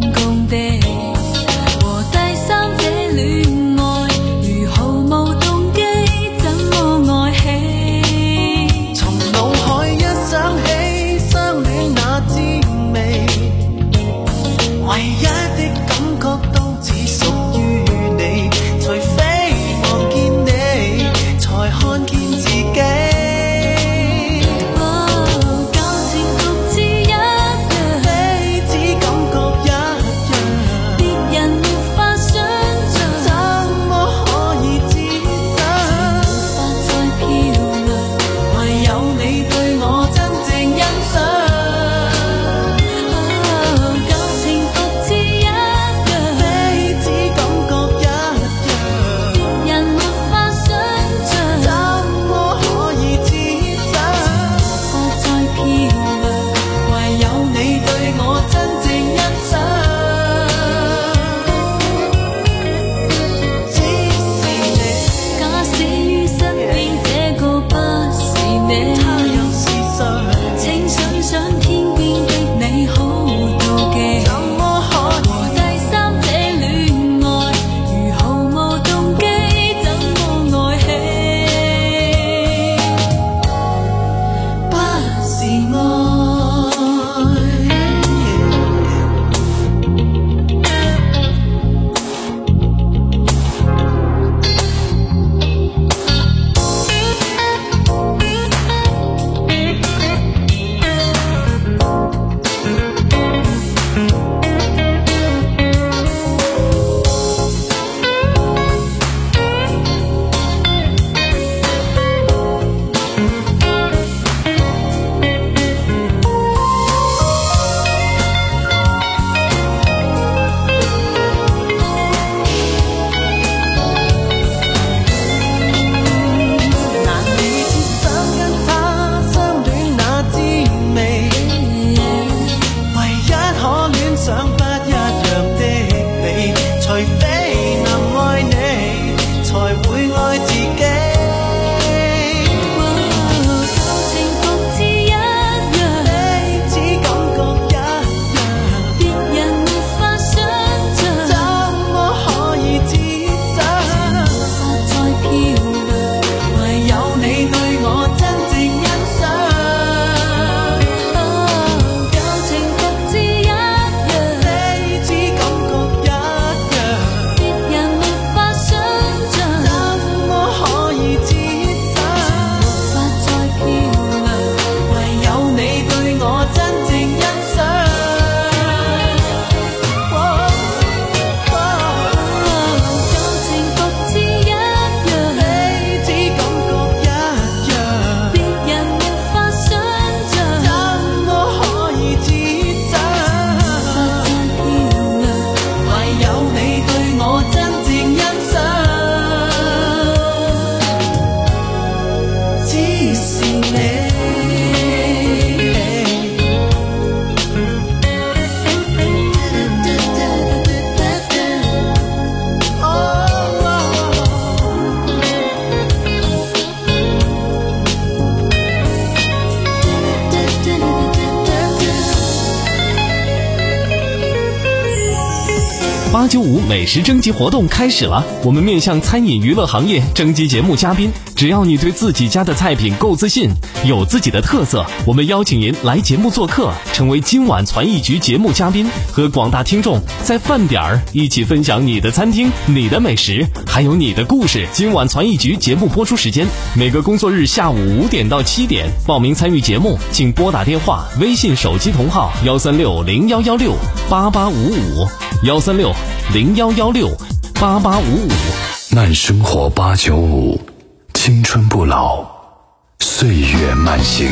九五美食征集活动开始了，我们面向餐饮娱乐行业征集节目嘉宾，只要你对自己家的菜品够自信，有自己的特色，我们邀请您来节目做客，成为今晚传艺局节目嘉宾，和广大听众在饭点儿一起分享你的餐厅、你的美食，还有你的故事。今晚传艺局节目播出时间每个工作日下午五点到七点，报名参与节目请拨打电话、微信手机同号幺三六零幺幺六八八五五幺三六零幺幺六八八五五。 慢生活八九五，青春不老，岁月慢行。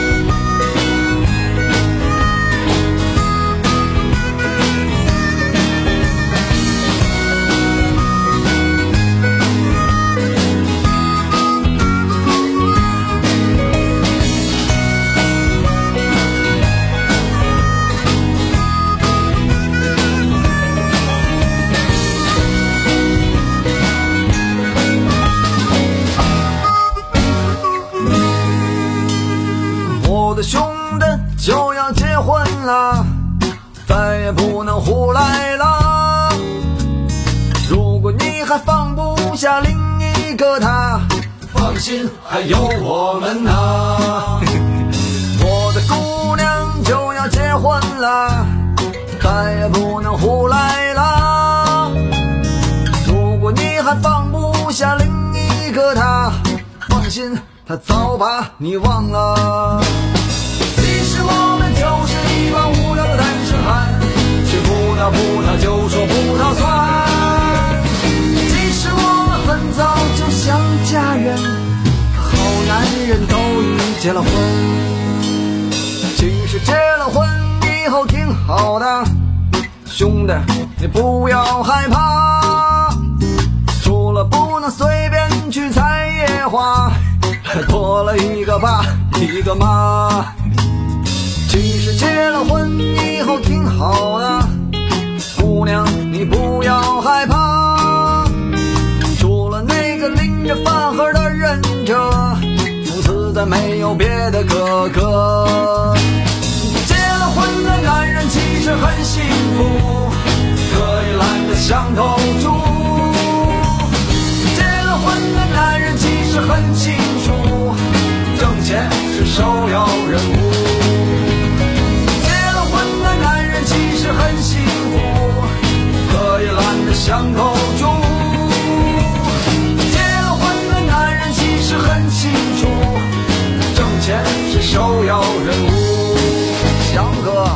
就要结婚了，再也不能胡来了。如果你还放不下另一个他，放心，还有我们啊。我的姑娘就要结婚了，再也不能胡来了。如果你还放不下另一个他，放心，他早把你忘了。我们就是一帮无聊的单身汉，吃葡萄葡萄就说葡萄酸。其实我们很早就想嫁人，好男人都已结了婚。其实结了婚以后挺好的，兄弟你不要害怕，除了不能随便去采野花，还多了一个爸一个妈。其实结了婚以后挺好的，姑娘你不要害怕，除了那个拎着饭盒的忍者，从此再没有别的哥哥。结了婚的男人其实很幸福，可以懒得想头猪。结了婚的男人其实很清楚，挣钱是首要任务。其实很幸福，可以懒得想头猪。结了婚的男人其实很清楚，挣钱是首要任务。强哥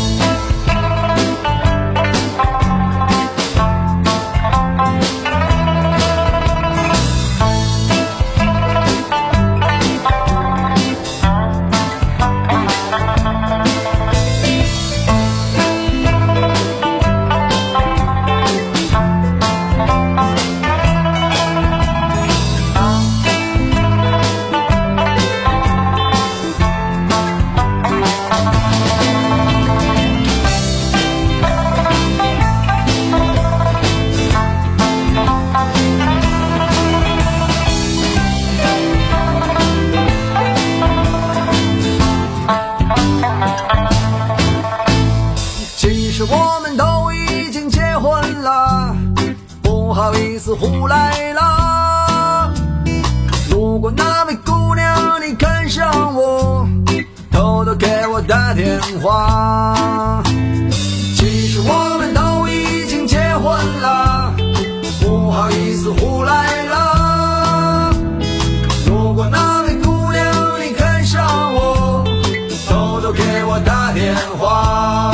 胡来了。如果那位姑娘你看上我，偷偷给我打电话。其实我们都已经结婚了，不好意思胡来了。如果那位姑娘你看上我，偷偷给我打电话。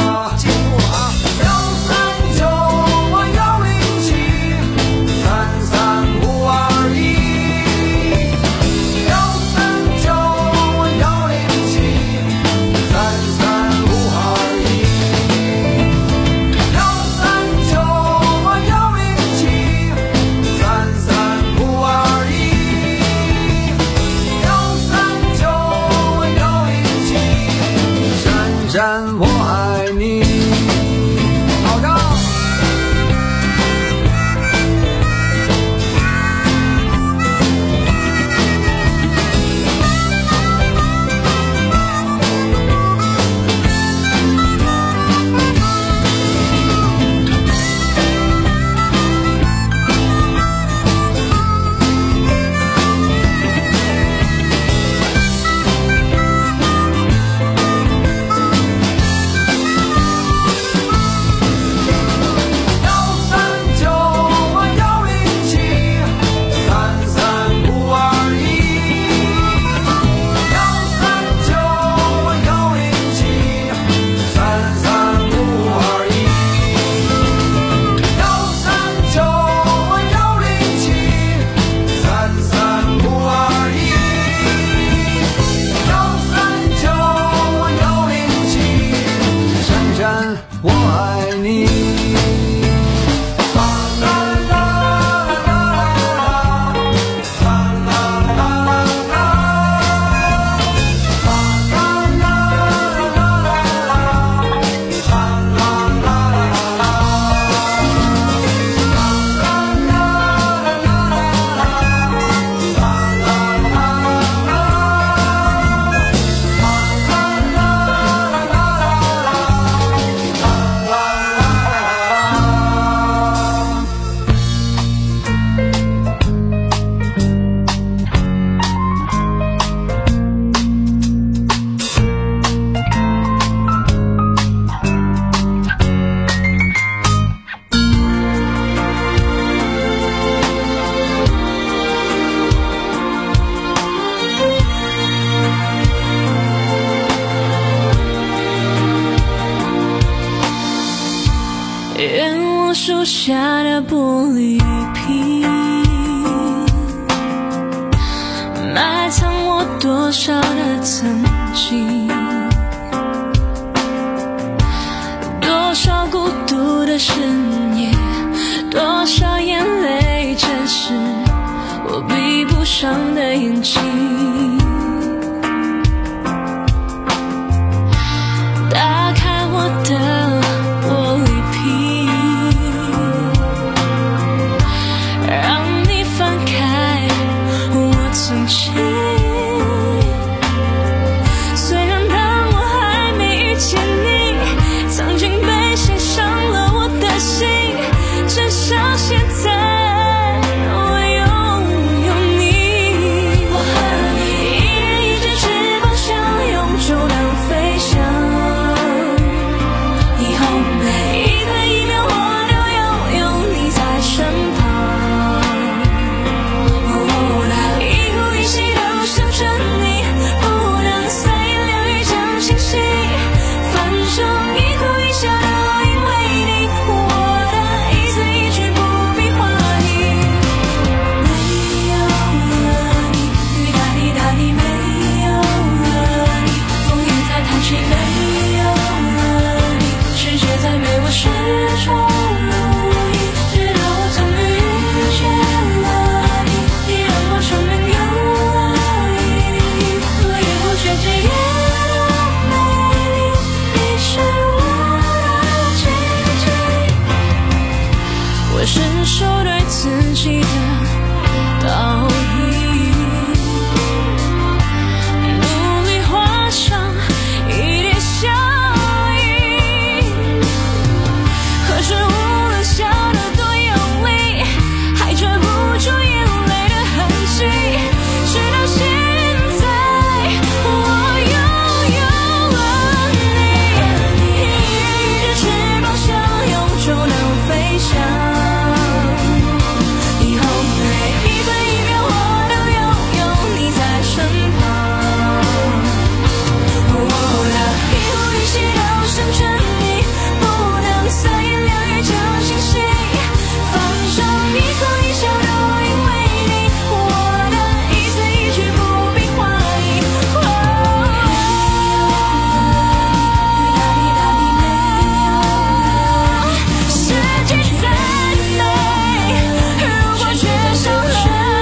三留下的玻璃瓶，埋藏我多少的曾经，多少孤独的深夜，多少眼泪，这是我闭不上的眼睛。打开我的玻璃瓶，让你翻开我曾经。虽然当我还没遇见你，曾经被谁伤了我的心，至少现在我拥有你。我和你一人一只翅膀相拥，就能飞翔。以后每一分一秒我都拥有你在身旁。哦，一呼一吸都想着你，不能三言两语讲清晰，反正一哭一笑都因为你，我的一字一句不必怀疑。没有了你，雨打滴答滴，没有了你，风也在叹息，没有了你，世界再美我始终如一，直到我终于遇见了你，你让我生命有了意义，落叶不觉枝叶都美丽，你是我的奇迹。我伸手对自己的道义，努力画上一点笑意，可是无论笑得多用力，还遮不住眼泪的痕迹。直到现在我拥有了你，一人一只翅膀相拥，就能飞翔。以后每一分一秒我都拥有你在身旁。哦，一呼一吸都想着你，不能三言两语讲清晰，反正一哭一笑都因为你，我的一字一句不必怀疑。哦，雨打滴答滴，没有了你，世界再美，如果缺少了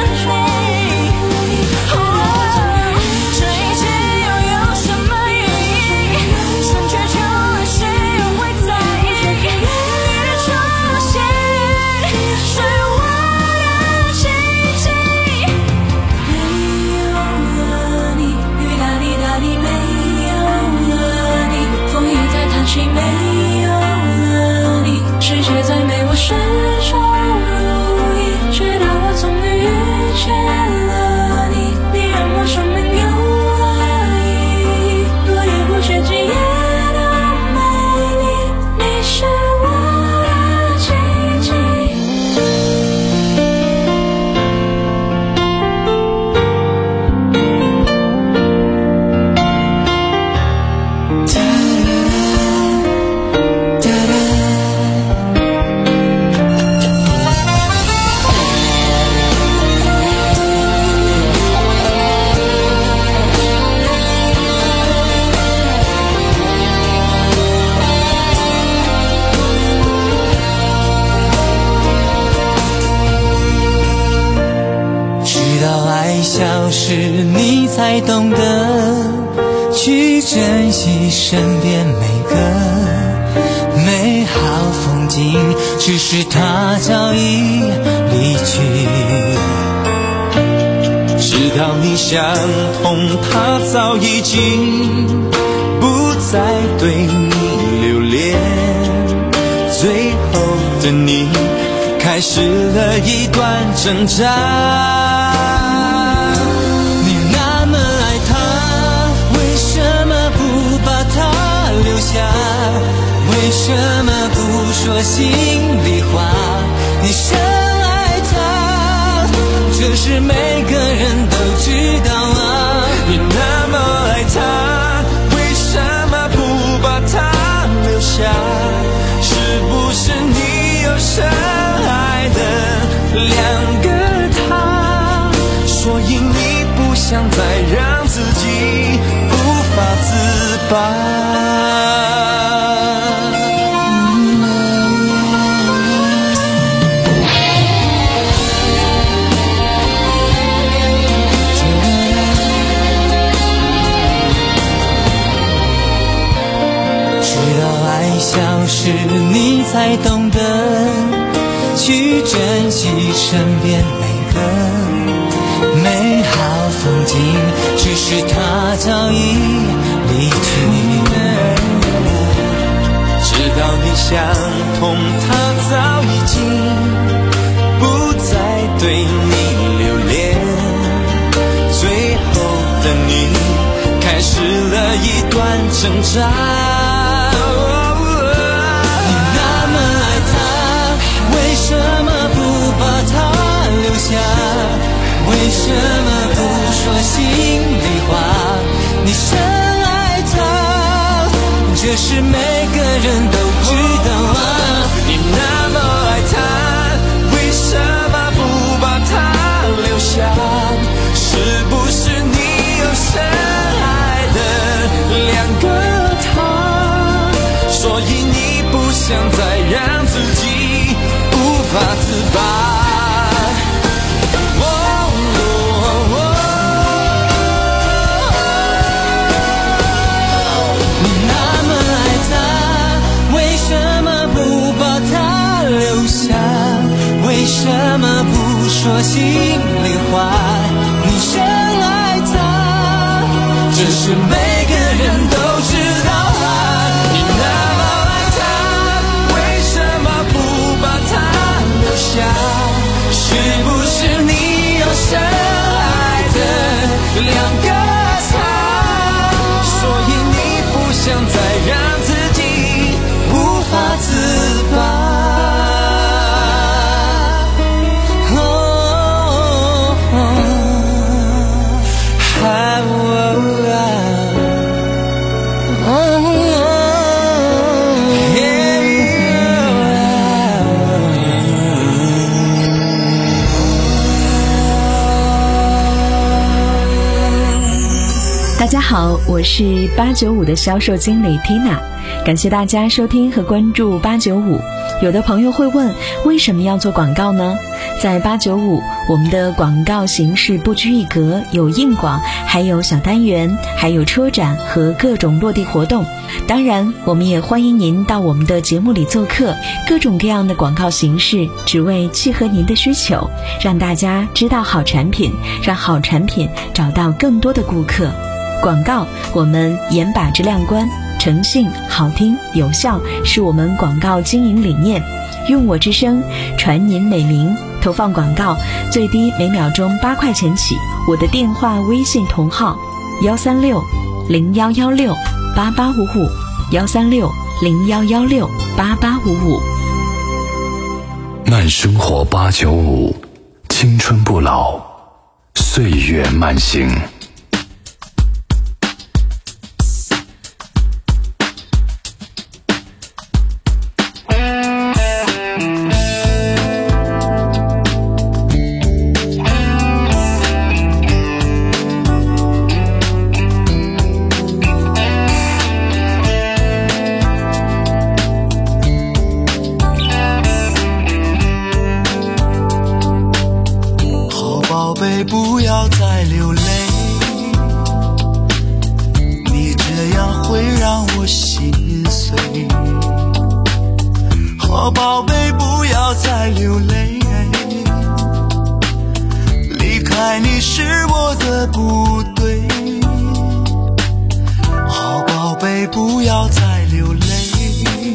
你，哦，这一切又有什么意义？穿越久了，谁又会在意？你的出现是我的奇迹。没有了你，雨打滴答滴，没有了你，风也在叹息，没有了你，世界再美我始终如一，直到我终于遇见了你，你让我生命有了意义，落叶不觉枝叶都美丽，你是我的奇迹。 直到爱消失，你才懂得去珍惜身边每个美好风景，只是它早已离去。 直到你想通，它早已经不再对你留恋。最后的你开始了一段挣扎。你那么爱他，为什么不把他留下？为什么不说心里话？你深爱他，这是每个人都知道啊。你那么爱他，为什么不把他留下？是不是你有什像是你才懂得去珍惜身边每个美好风景，只是它早已离去。知道你想通，它早已经不再对你留恋。最后的你开始了一段挣扎。为什么不把它留下？为什么不说心里话？你深爱他，这是每个人都知道啊。你那么爱他，为什么不把它留下？是不是你有深爱的两个他？所以你不想再让自己无法自拔。哦哦哦，你那么爱他，为什么不把他留下？为什么不说心里话？你深爱他，这是每个人都知道啊。你那么爱他，为什么不把他留下？是不是你有深爱的两个他？所以你不想再让自己无法自拔。哦哦大家好，我是八九五的销售经理 Tina， 感谢大家收听和关注八九五。有的朋友会问，为什么要做广告呢？在八九五，我们的广告形式不拘一格，有硬广，还有小单元，还有车展和各种落地活动。当然，我们也欢迎您到我们的节目里做客，各种各样的广告形式，只为契合您的需求，让大家知道好产品，让好产品找到更多的顾客。广告，我们严把质量关，诚信、好听、有效是我们广告经营理念。用我之声传您美名，投放广告最低每秒钟八块钱起。我的电话微信同号幺三六零幺幺六八八五五幺三六零幺幺六八八五五。 慢生活八九五，青春不老，岁月慢行。 不要再流泪，你这样会让我心碎。好宝贝，不要再流泪，离开你是我的不对。好宝贝，不要再流泪，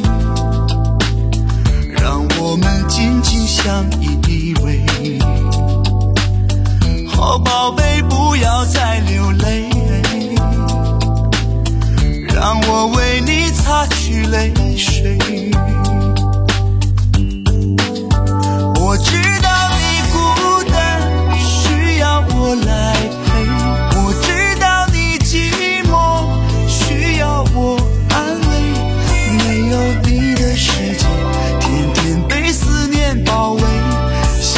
让我们紧紧相依偎。好宝贝，不要再流泪，让我为你擦去泪水。我知道你孤单，需要我来陪。我知道你寂寞，需要我安慰。没有你的世界，天天被思念包围。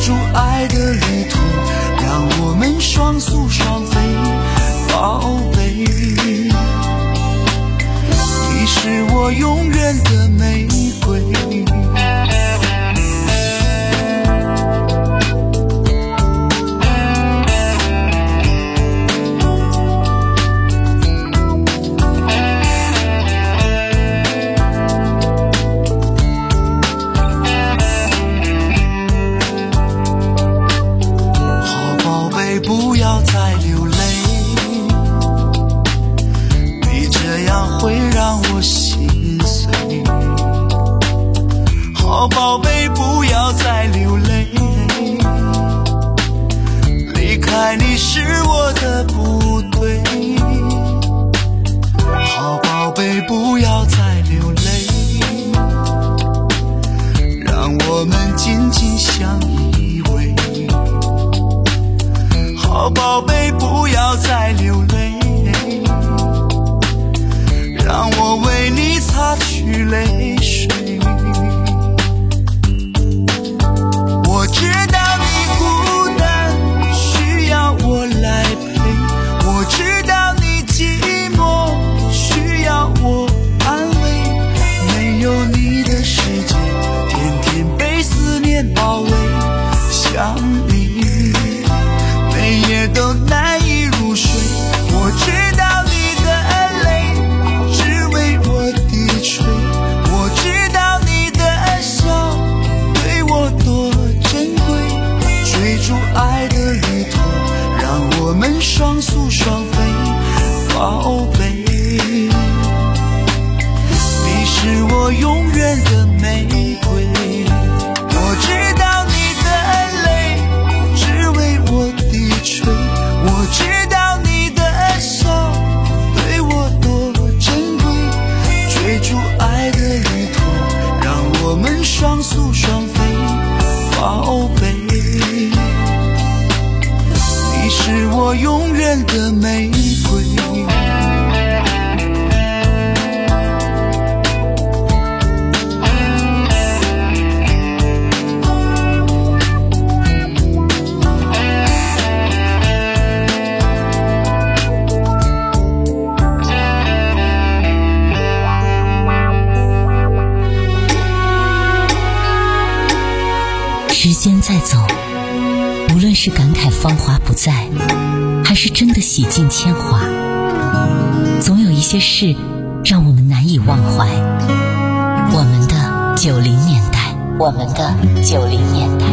追逐爱的旅途，让我们双宿双飞，宝贝，你是我永远的玫瑰。不要再流泪，你这样会让我心碎。好宝贝，不要再流泪，离开你是我的不对。好宝贝，不要再流泪，让我们紧紧相依偎。好宝贝，不要再流泪，让我为你擦去泪水。我知道你孤单，需要我来陪，我知道你寂寞，需要我安慰。没有你的世界，天天被思念包围，想你每夜都难以入睡。我知道你的泪只为我低垂，我知道你的笑对我多珍贵。追逐爱的旅途，让我们双宿双飞，宝贝，你是我永远的玫瑰。我知道你的泪只为我低垂，我知道你的笑对我多珍贵。追逐爱的旅途，让我们双宿双飞，宝贝，你是我永远的玫瑰。 时间在走，无论是感慨芳华不再，还是真的洗尽铅华，总有一些事让我们难以忘怀。我们的九零年代，我们的九零年代。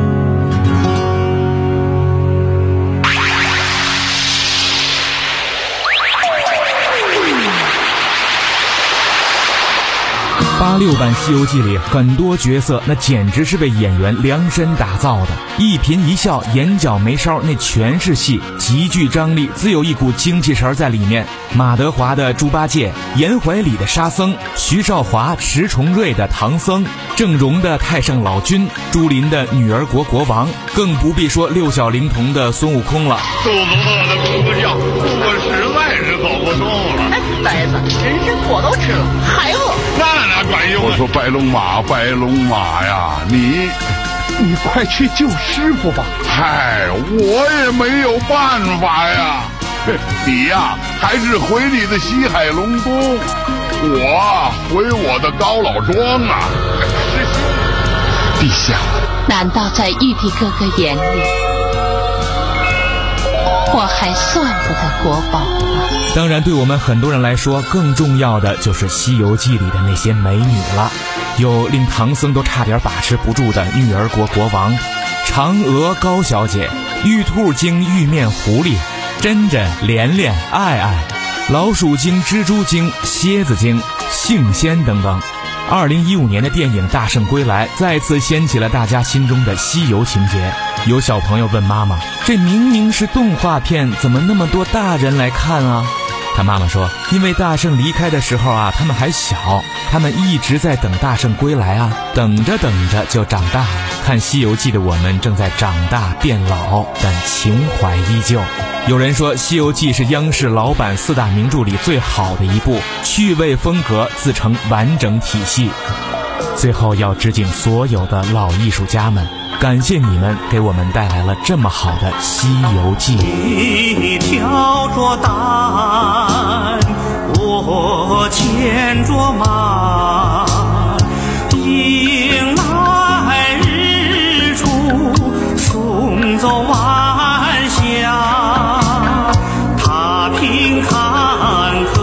八六版《西游记》里很多角色那简直是被演员量身打造的，一颦一笑，眼角眉梢，那全是戏，极具张力，自有一股精气神在里面。马德华的猪八戒，严怀礼的沙僧，徐少华、迟重瑞的唐僧，郑融的太上老君，朱琳的女儿国国王，更不必说六小龄童的孙悟空了。 肚子饿的咕咕叫，我实在是走不动了。 哎，呆子，人参果都吃了，还饿？ 那哪管用啊！我说白龙马，白龙马呀，你你快去救师傅吧！嗨，我也没有办法呀。你呀，还是回你的西海龙宫，我回我的高老庄啊。师兄，陛下， 难道在玉帝哥哥眼里，我还算不得国宝吗？ 当然，对我们很多人来说，更重要的就是《西游记》里的那些美女了。有令唐僧都差点把持不住的玉儿国国王，嫦娥高小姐，玉兔精玉面狐狸，珍珍、莲莲、爱爱，老鼠精、蜘蛛精、蝎子精、杏仙等等。二零一五年的电影《大圣归来》再次掀起了大家心中的西游情节。有小朋友问妈妈，这明明是动画片，怎么那么多大人来看啊？他妈妈说，因为大圣离开的时候啊，他们还小，他们一直在等大圣归来啊，等着等着就长大了。看《西游记》的我们正在长大变老，但情怀依旧。有人说，《西游记》是央视老版四大名著里最好的一部，趣味风格自成完整体系。 最后要致敬所有的老艺术家们，感谢你们给我们带来了这么好的《西游记》。 你挑着担，我牵着马，迎来日出，送走晚霞，踏平坎坷，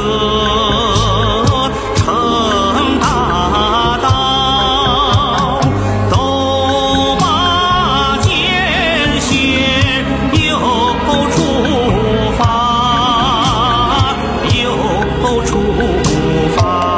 成大道，都把艰险又出发，又出发。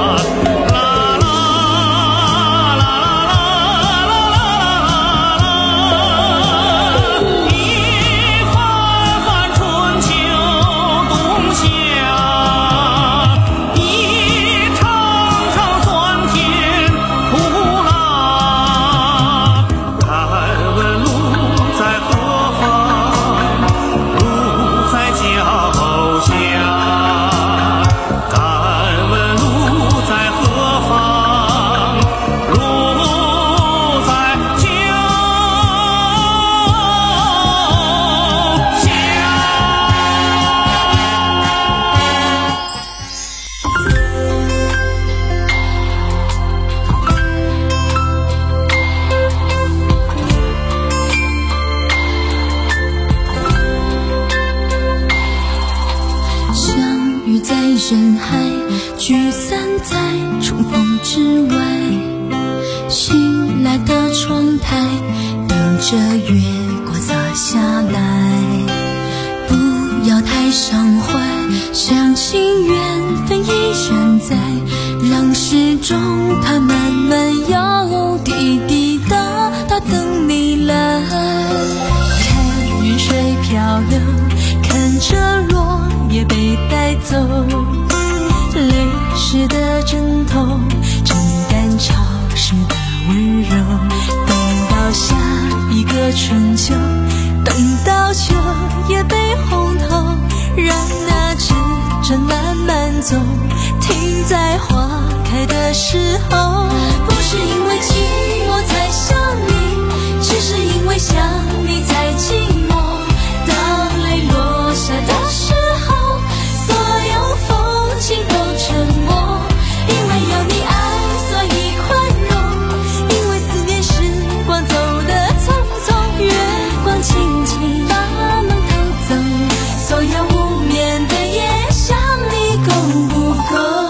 人海聚散在重逢之外，醒来的窗台等着月光洒下来。不要太伤怀，相信缘分依然在，让时钟它慢慢摇，滴滴答答等你来。看云水漂流，看着落叶被带走，泪湿的枕头，正感潮湿的温柔。等到下一个春秋，等到秋叶被红透，让那指针慢慢走，停在花开的时候。不是因为寂寞才想你，只是因为想你才寂寞。当泪落下的时候，所有风景都沉默。因为有你爱，所以宽容，因为思念时光走得匆匆，月光轻轻把梦偷走，所有无眠的夜想你够不够。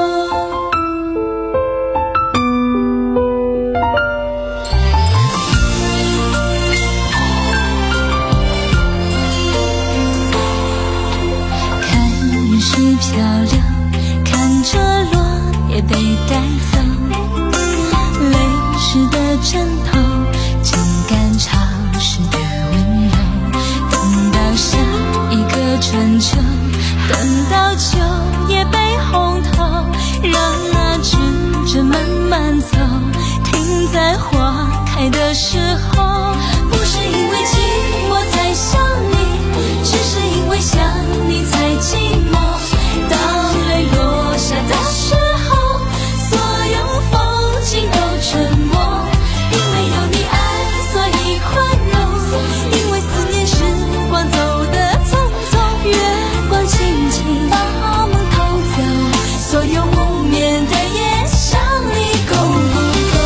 漂流，看着落叶被带走，泪湿的枕头，静感潮湿的温柔。等到下一个春秋，等到秋叶被红透，让那指针慢慢走，停在花开的时候。不是因为寂寞才想你，只是因为想你才寂寞。当泪落下的时候，所有风景都沉默。因为有你爱，所以宽容，因为思念时光走得匆匆，月光轻轻把梦偷走，所有无眠的夜想你够不够。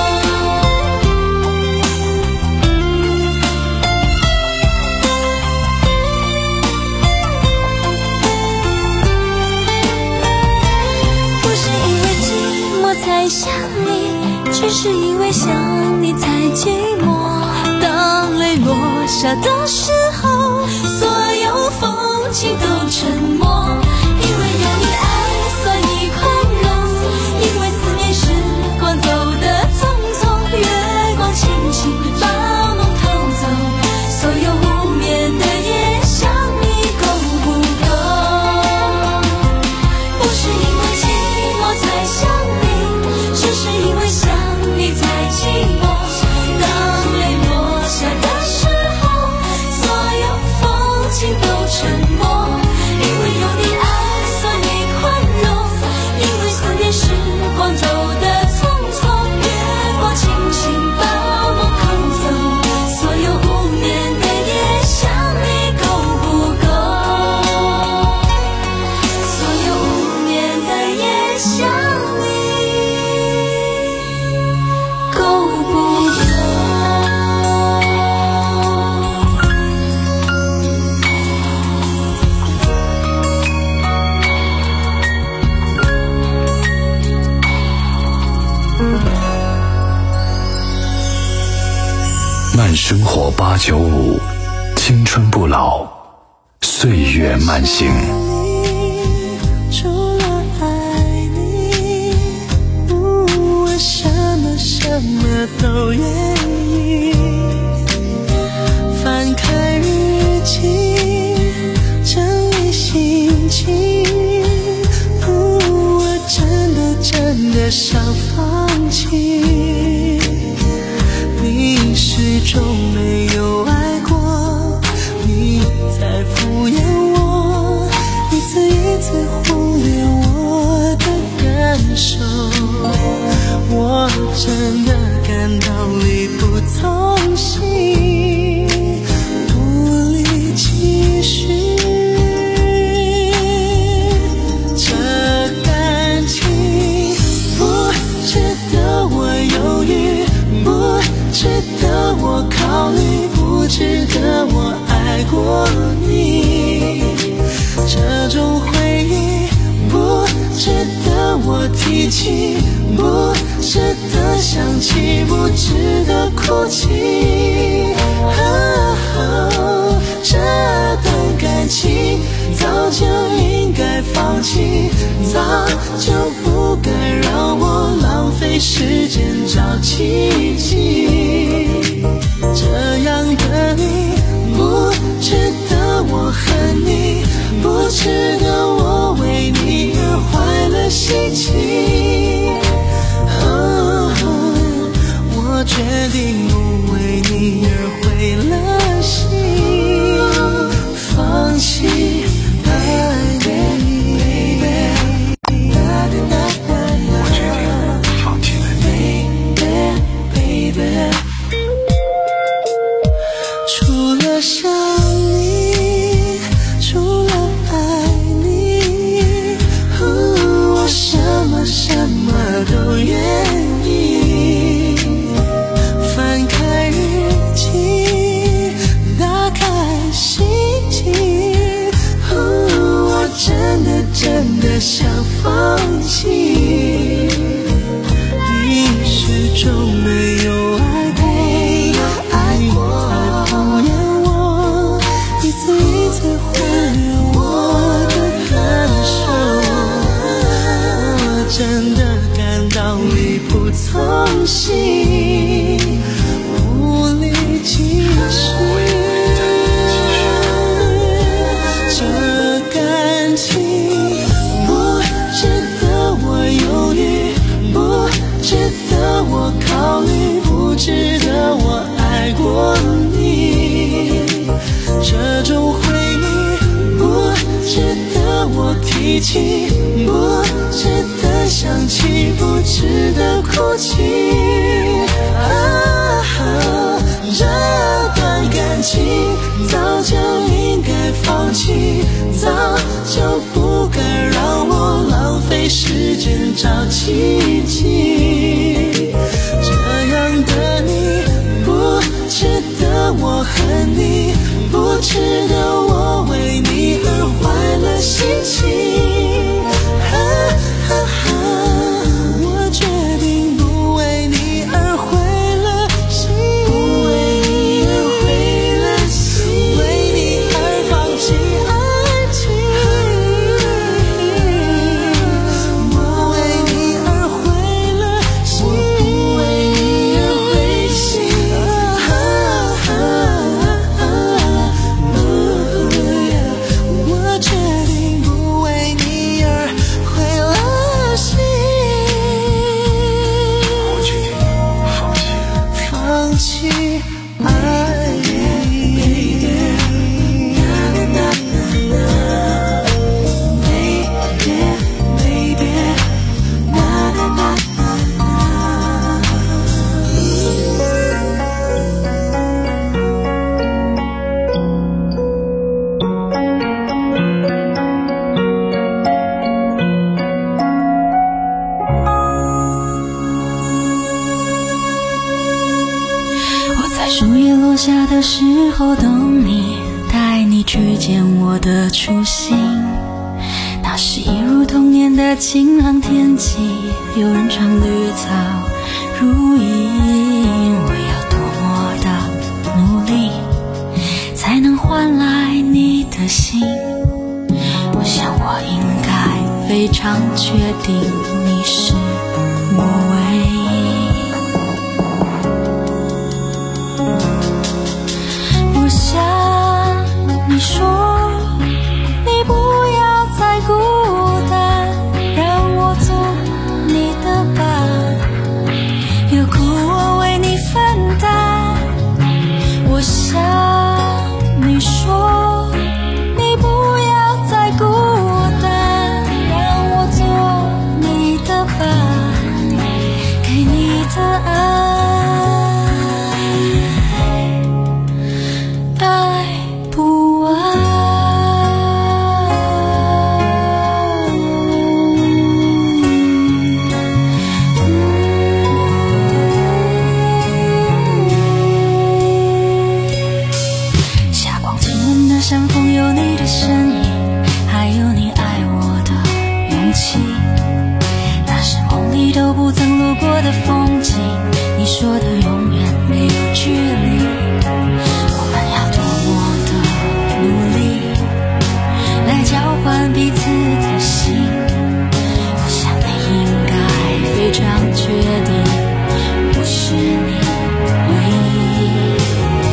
才想你，只是因为想你才寂寞。当泪落下的时候，所有风景都沉默。因为有你爱，所以宽容，因为思念时光走得匆匆，月光轻轻把梦偷走，所有无眠的夜想你够不够。不是因为寂寞才想你，只是因为想你才寂寞。当泪落下的时候，所有风景都沉默。因为慢生活八九五，青春不老，岁月慢行。 除了爱你，我什么什么都愿意。翻开日记，整理心情，我真的真的想放弃。你始终没有爱过，你在敷衍我，一次一次忽略我的感受，我真的感到力不从心，无力继续。这感情不值得我犹豫，不值得我考虑，不值得我爱过你。这种回忆不值得我提起，不值得想起，不值得哭泣。哦，这段感情早就应该放弃，早就不该让我浪费时间找奇迹。这样的你不值得我恨你，不值得我为你而坏了心情。哦，我决定不为你而毁了心，放弃爱你。 我决定放弃了你。 除了想你，除了爱你，我什么什么都愿意。翻开日记，打开心情，我真的真的想放弃。你始终没有爱过，你在敷衍我，一次一次忽略我的感受，我真的感到力不从心，无力继续。这感情不值得我犹豫，不值得我考虑，不值得我爱过你。这种回忆不值得我提起，不值得想起，不值得哭泣。啊，这段感情早就应该放弃，早就不该让我浪费时间找奇迹。这样的你不值得我恨你，不值得我为你而坏了心情。啊啊啊，我决定不为你而毁了心，不为你而毁了心，为你而放弃爱情，我为你而毁了心，不为你而灰心。啊啊啊我决定不为你而毁了心， 我决定放弃。 放弃爱你。我在树叶落下的时候等你，带你去见我的初心。那是一如童年的晴朗天气，有人唱绿草如茵，我要多么的的心，我想我应该非常确定你是我唯一。我想你说你不要再孤单，让我做你的伴，有苦我为你分担。我想你说你不要再孤单，让我做你的伴，给你的爱，爱不完。山峰有你的身影，还有你爱我的勇气，那是梦里都不曾路过的风景。你说的永远没有距离，我们要多么的努力来交换彼此的心。我想你应该非常确定我是你唯一。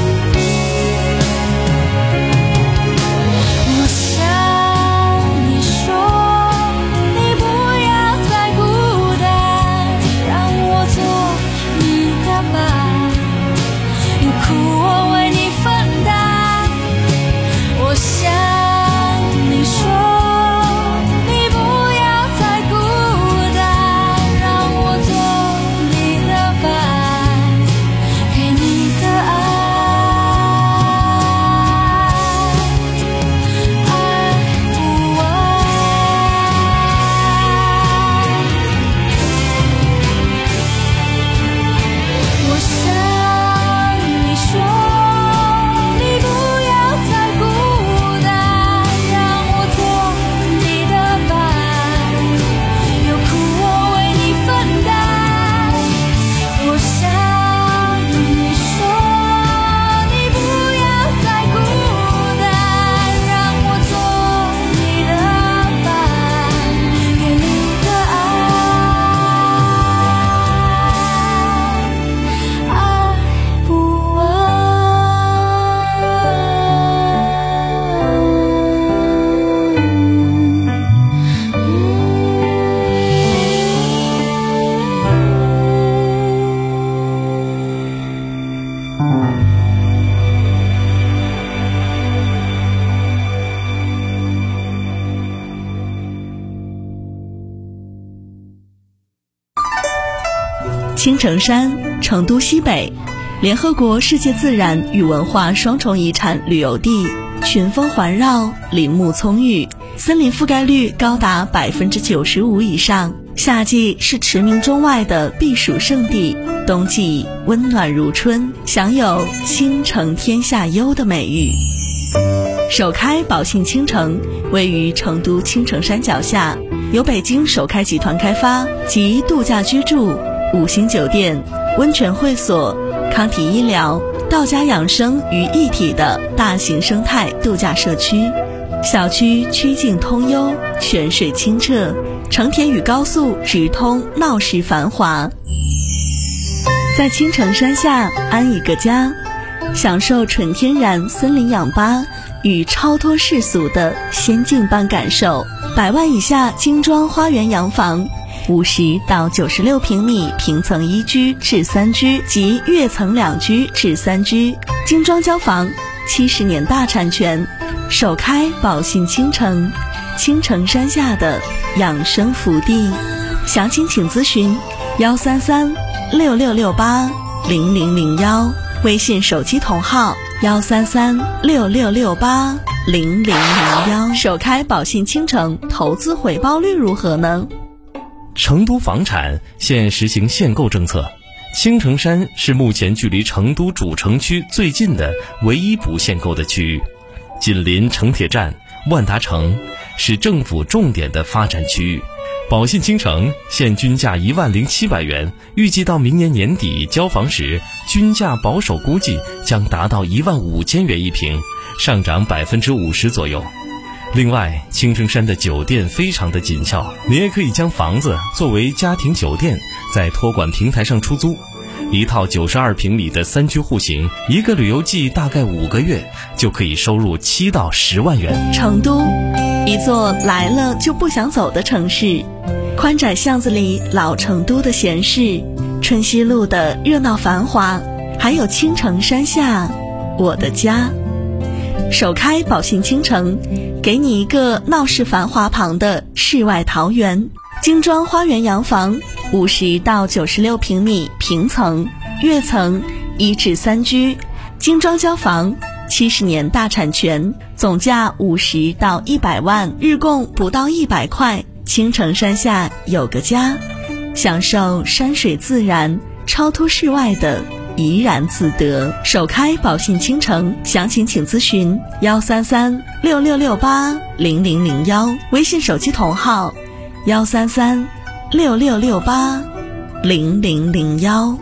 青城山，成都西北，联合国世界自然与文化双重遗产旅游地，群峰环绕，林木葱郁，森林覆盖率高达百分之九十五以上。夏季是驰名中外的避暑胜地，冬季温暖如春，享有青城天下优的美誉。首开宝信青城位于成都青城山脚下，由北京首开集团开发，集度假居住、五星酒店、温泉会所、康体医疗、道家养生于一体的大型生态度假社区。小区曲径通幽，泉水清澈，成田与高速直通，闹市繁华。在青城山下安一个家，享受纯天然森林氧吧与超脱世俗的仙境般感受。百万以下精装花园洋房，五十到九十六平米平层一居至三居及跃层两居至三居，精装交房，七十年大产权，首开宝信青城，青城山下的养生福地。详情请咨询幺三三六六六八零零零幺，微信手机同号幺三三六六六八零零零幺。首开宝信青城，投资回报率如何呢？ 成都房产现实行限购政策，青城山是目前距离成都主城区最近的唯一不限购的区域，紧邻成铁站、万达城，是政府重点的发展区域， 宝信倾城现均价一万零七百元，预计到明年年底交房时，均价保守估计将达到一万五千元一平，上涨百分之五十左右。另外，青城山的酒店非常的紧俏，你也可以将房子作为家庭酒店，在托管平台上出租。一套九十二平米的三居户型，一个旅游季大概五个月就可以收入七到十万元。 成都，一座来了就不想走的城市，宽窄巷子里老成都的闲适，春熙路的热闹繁华，还有青城山下我的家。首开宝信倾城，给你一个闹市繁华旁的世外桃源。精装花园洋房，五十到九十六平米平层、跃层、一至三居，精装交房，七十年大产权，总价五十到一百万，日供不到一百块。青城山下有个家，享受山水自然、超脱世外的怡然自得。首开宝信倾城，详情请咨询幺三三六六六八零零零幺，微信手机同号幺三三六六六八零零零幺。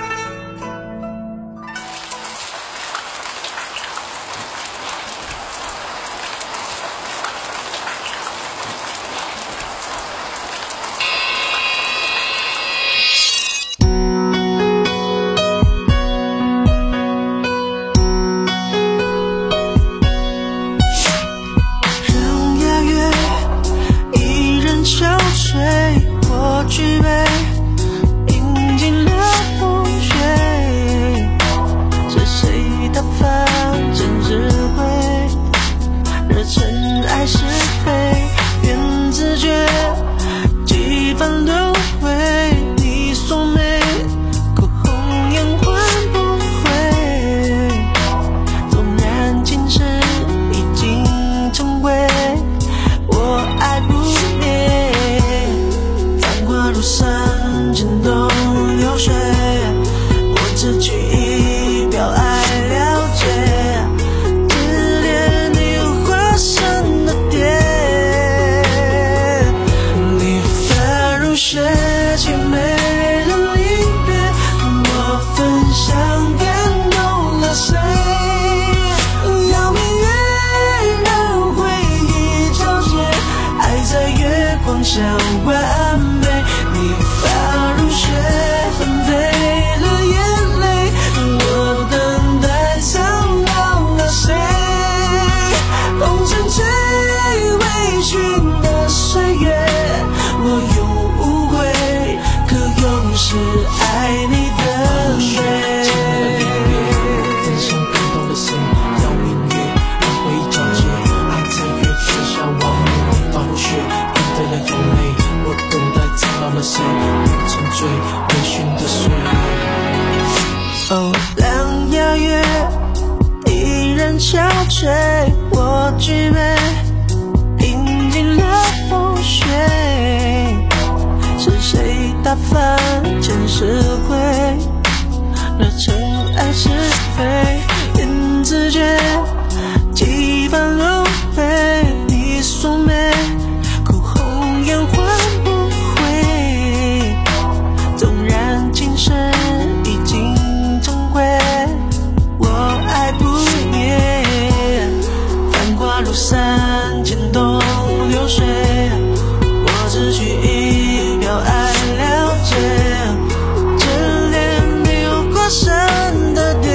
哦，两牙月依然憔悴，我具备饮尽了风雪，是谁打翻前世灰，惹尘埃是非，因自觉几番轮回，你锁眉口红颜换不回，纵然今生已经终归，我爱不灭，繁华如山牵动流水，我只取一表爱了解，只恋你有过深的蝶，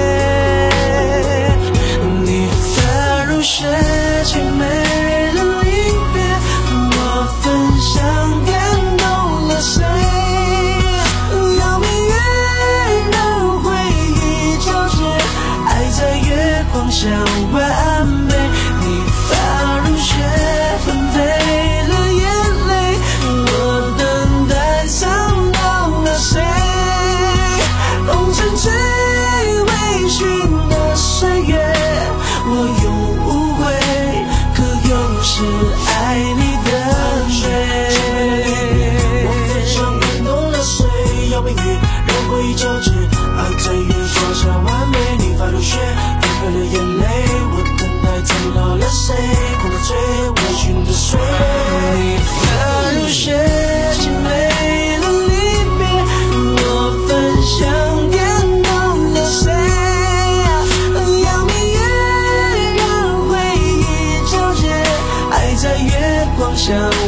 你发如雪，凄美的离别，我分享感动了谁，要明月让回忆交织，爱在月光下完美，你发如雪，纷飞了眼泪，我等待苍老了谁，红尘最微醺的岁月，我永无悔，可永是爱你的美，我分享感动了谁，要明月让回忆交织，爱在月光下完美，你发如雪，纷飞了眼泪，我等待苍老了谁，红尘最微醺的岁月，你发如雪， 想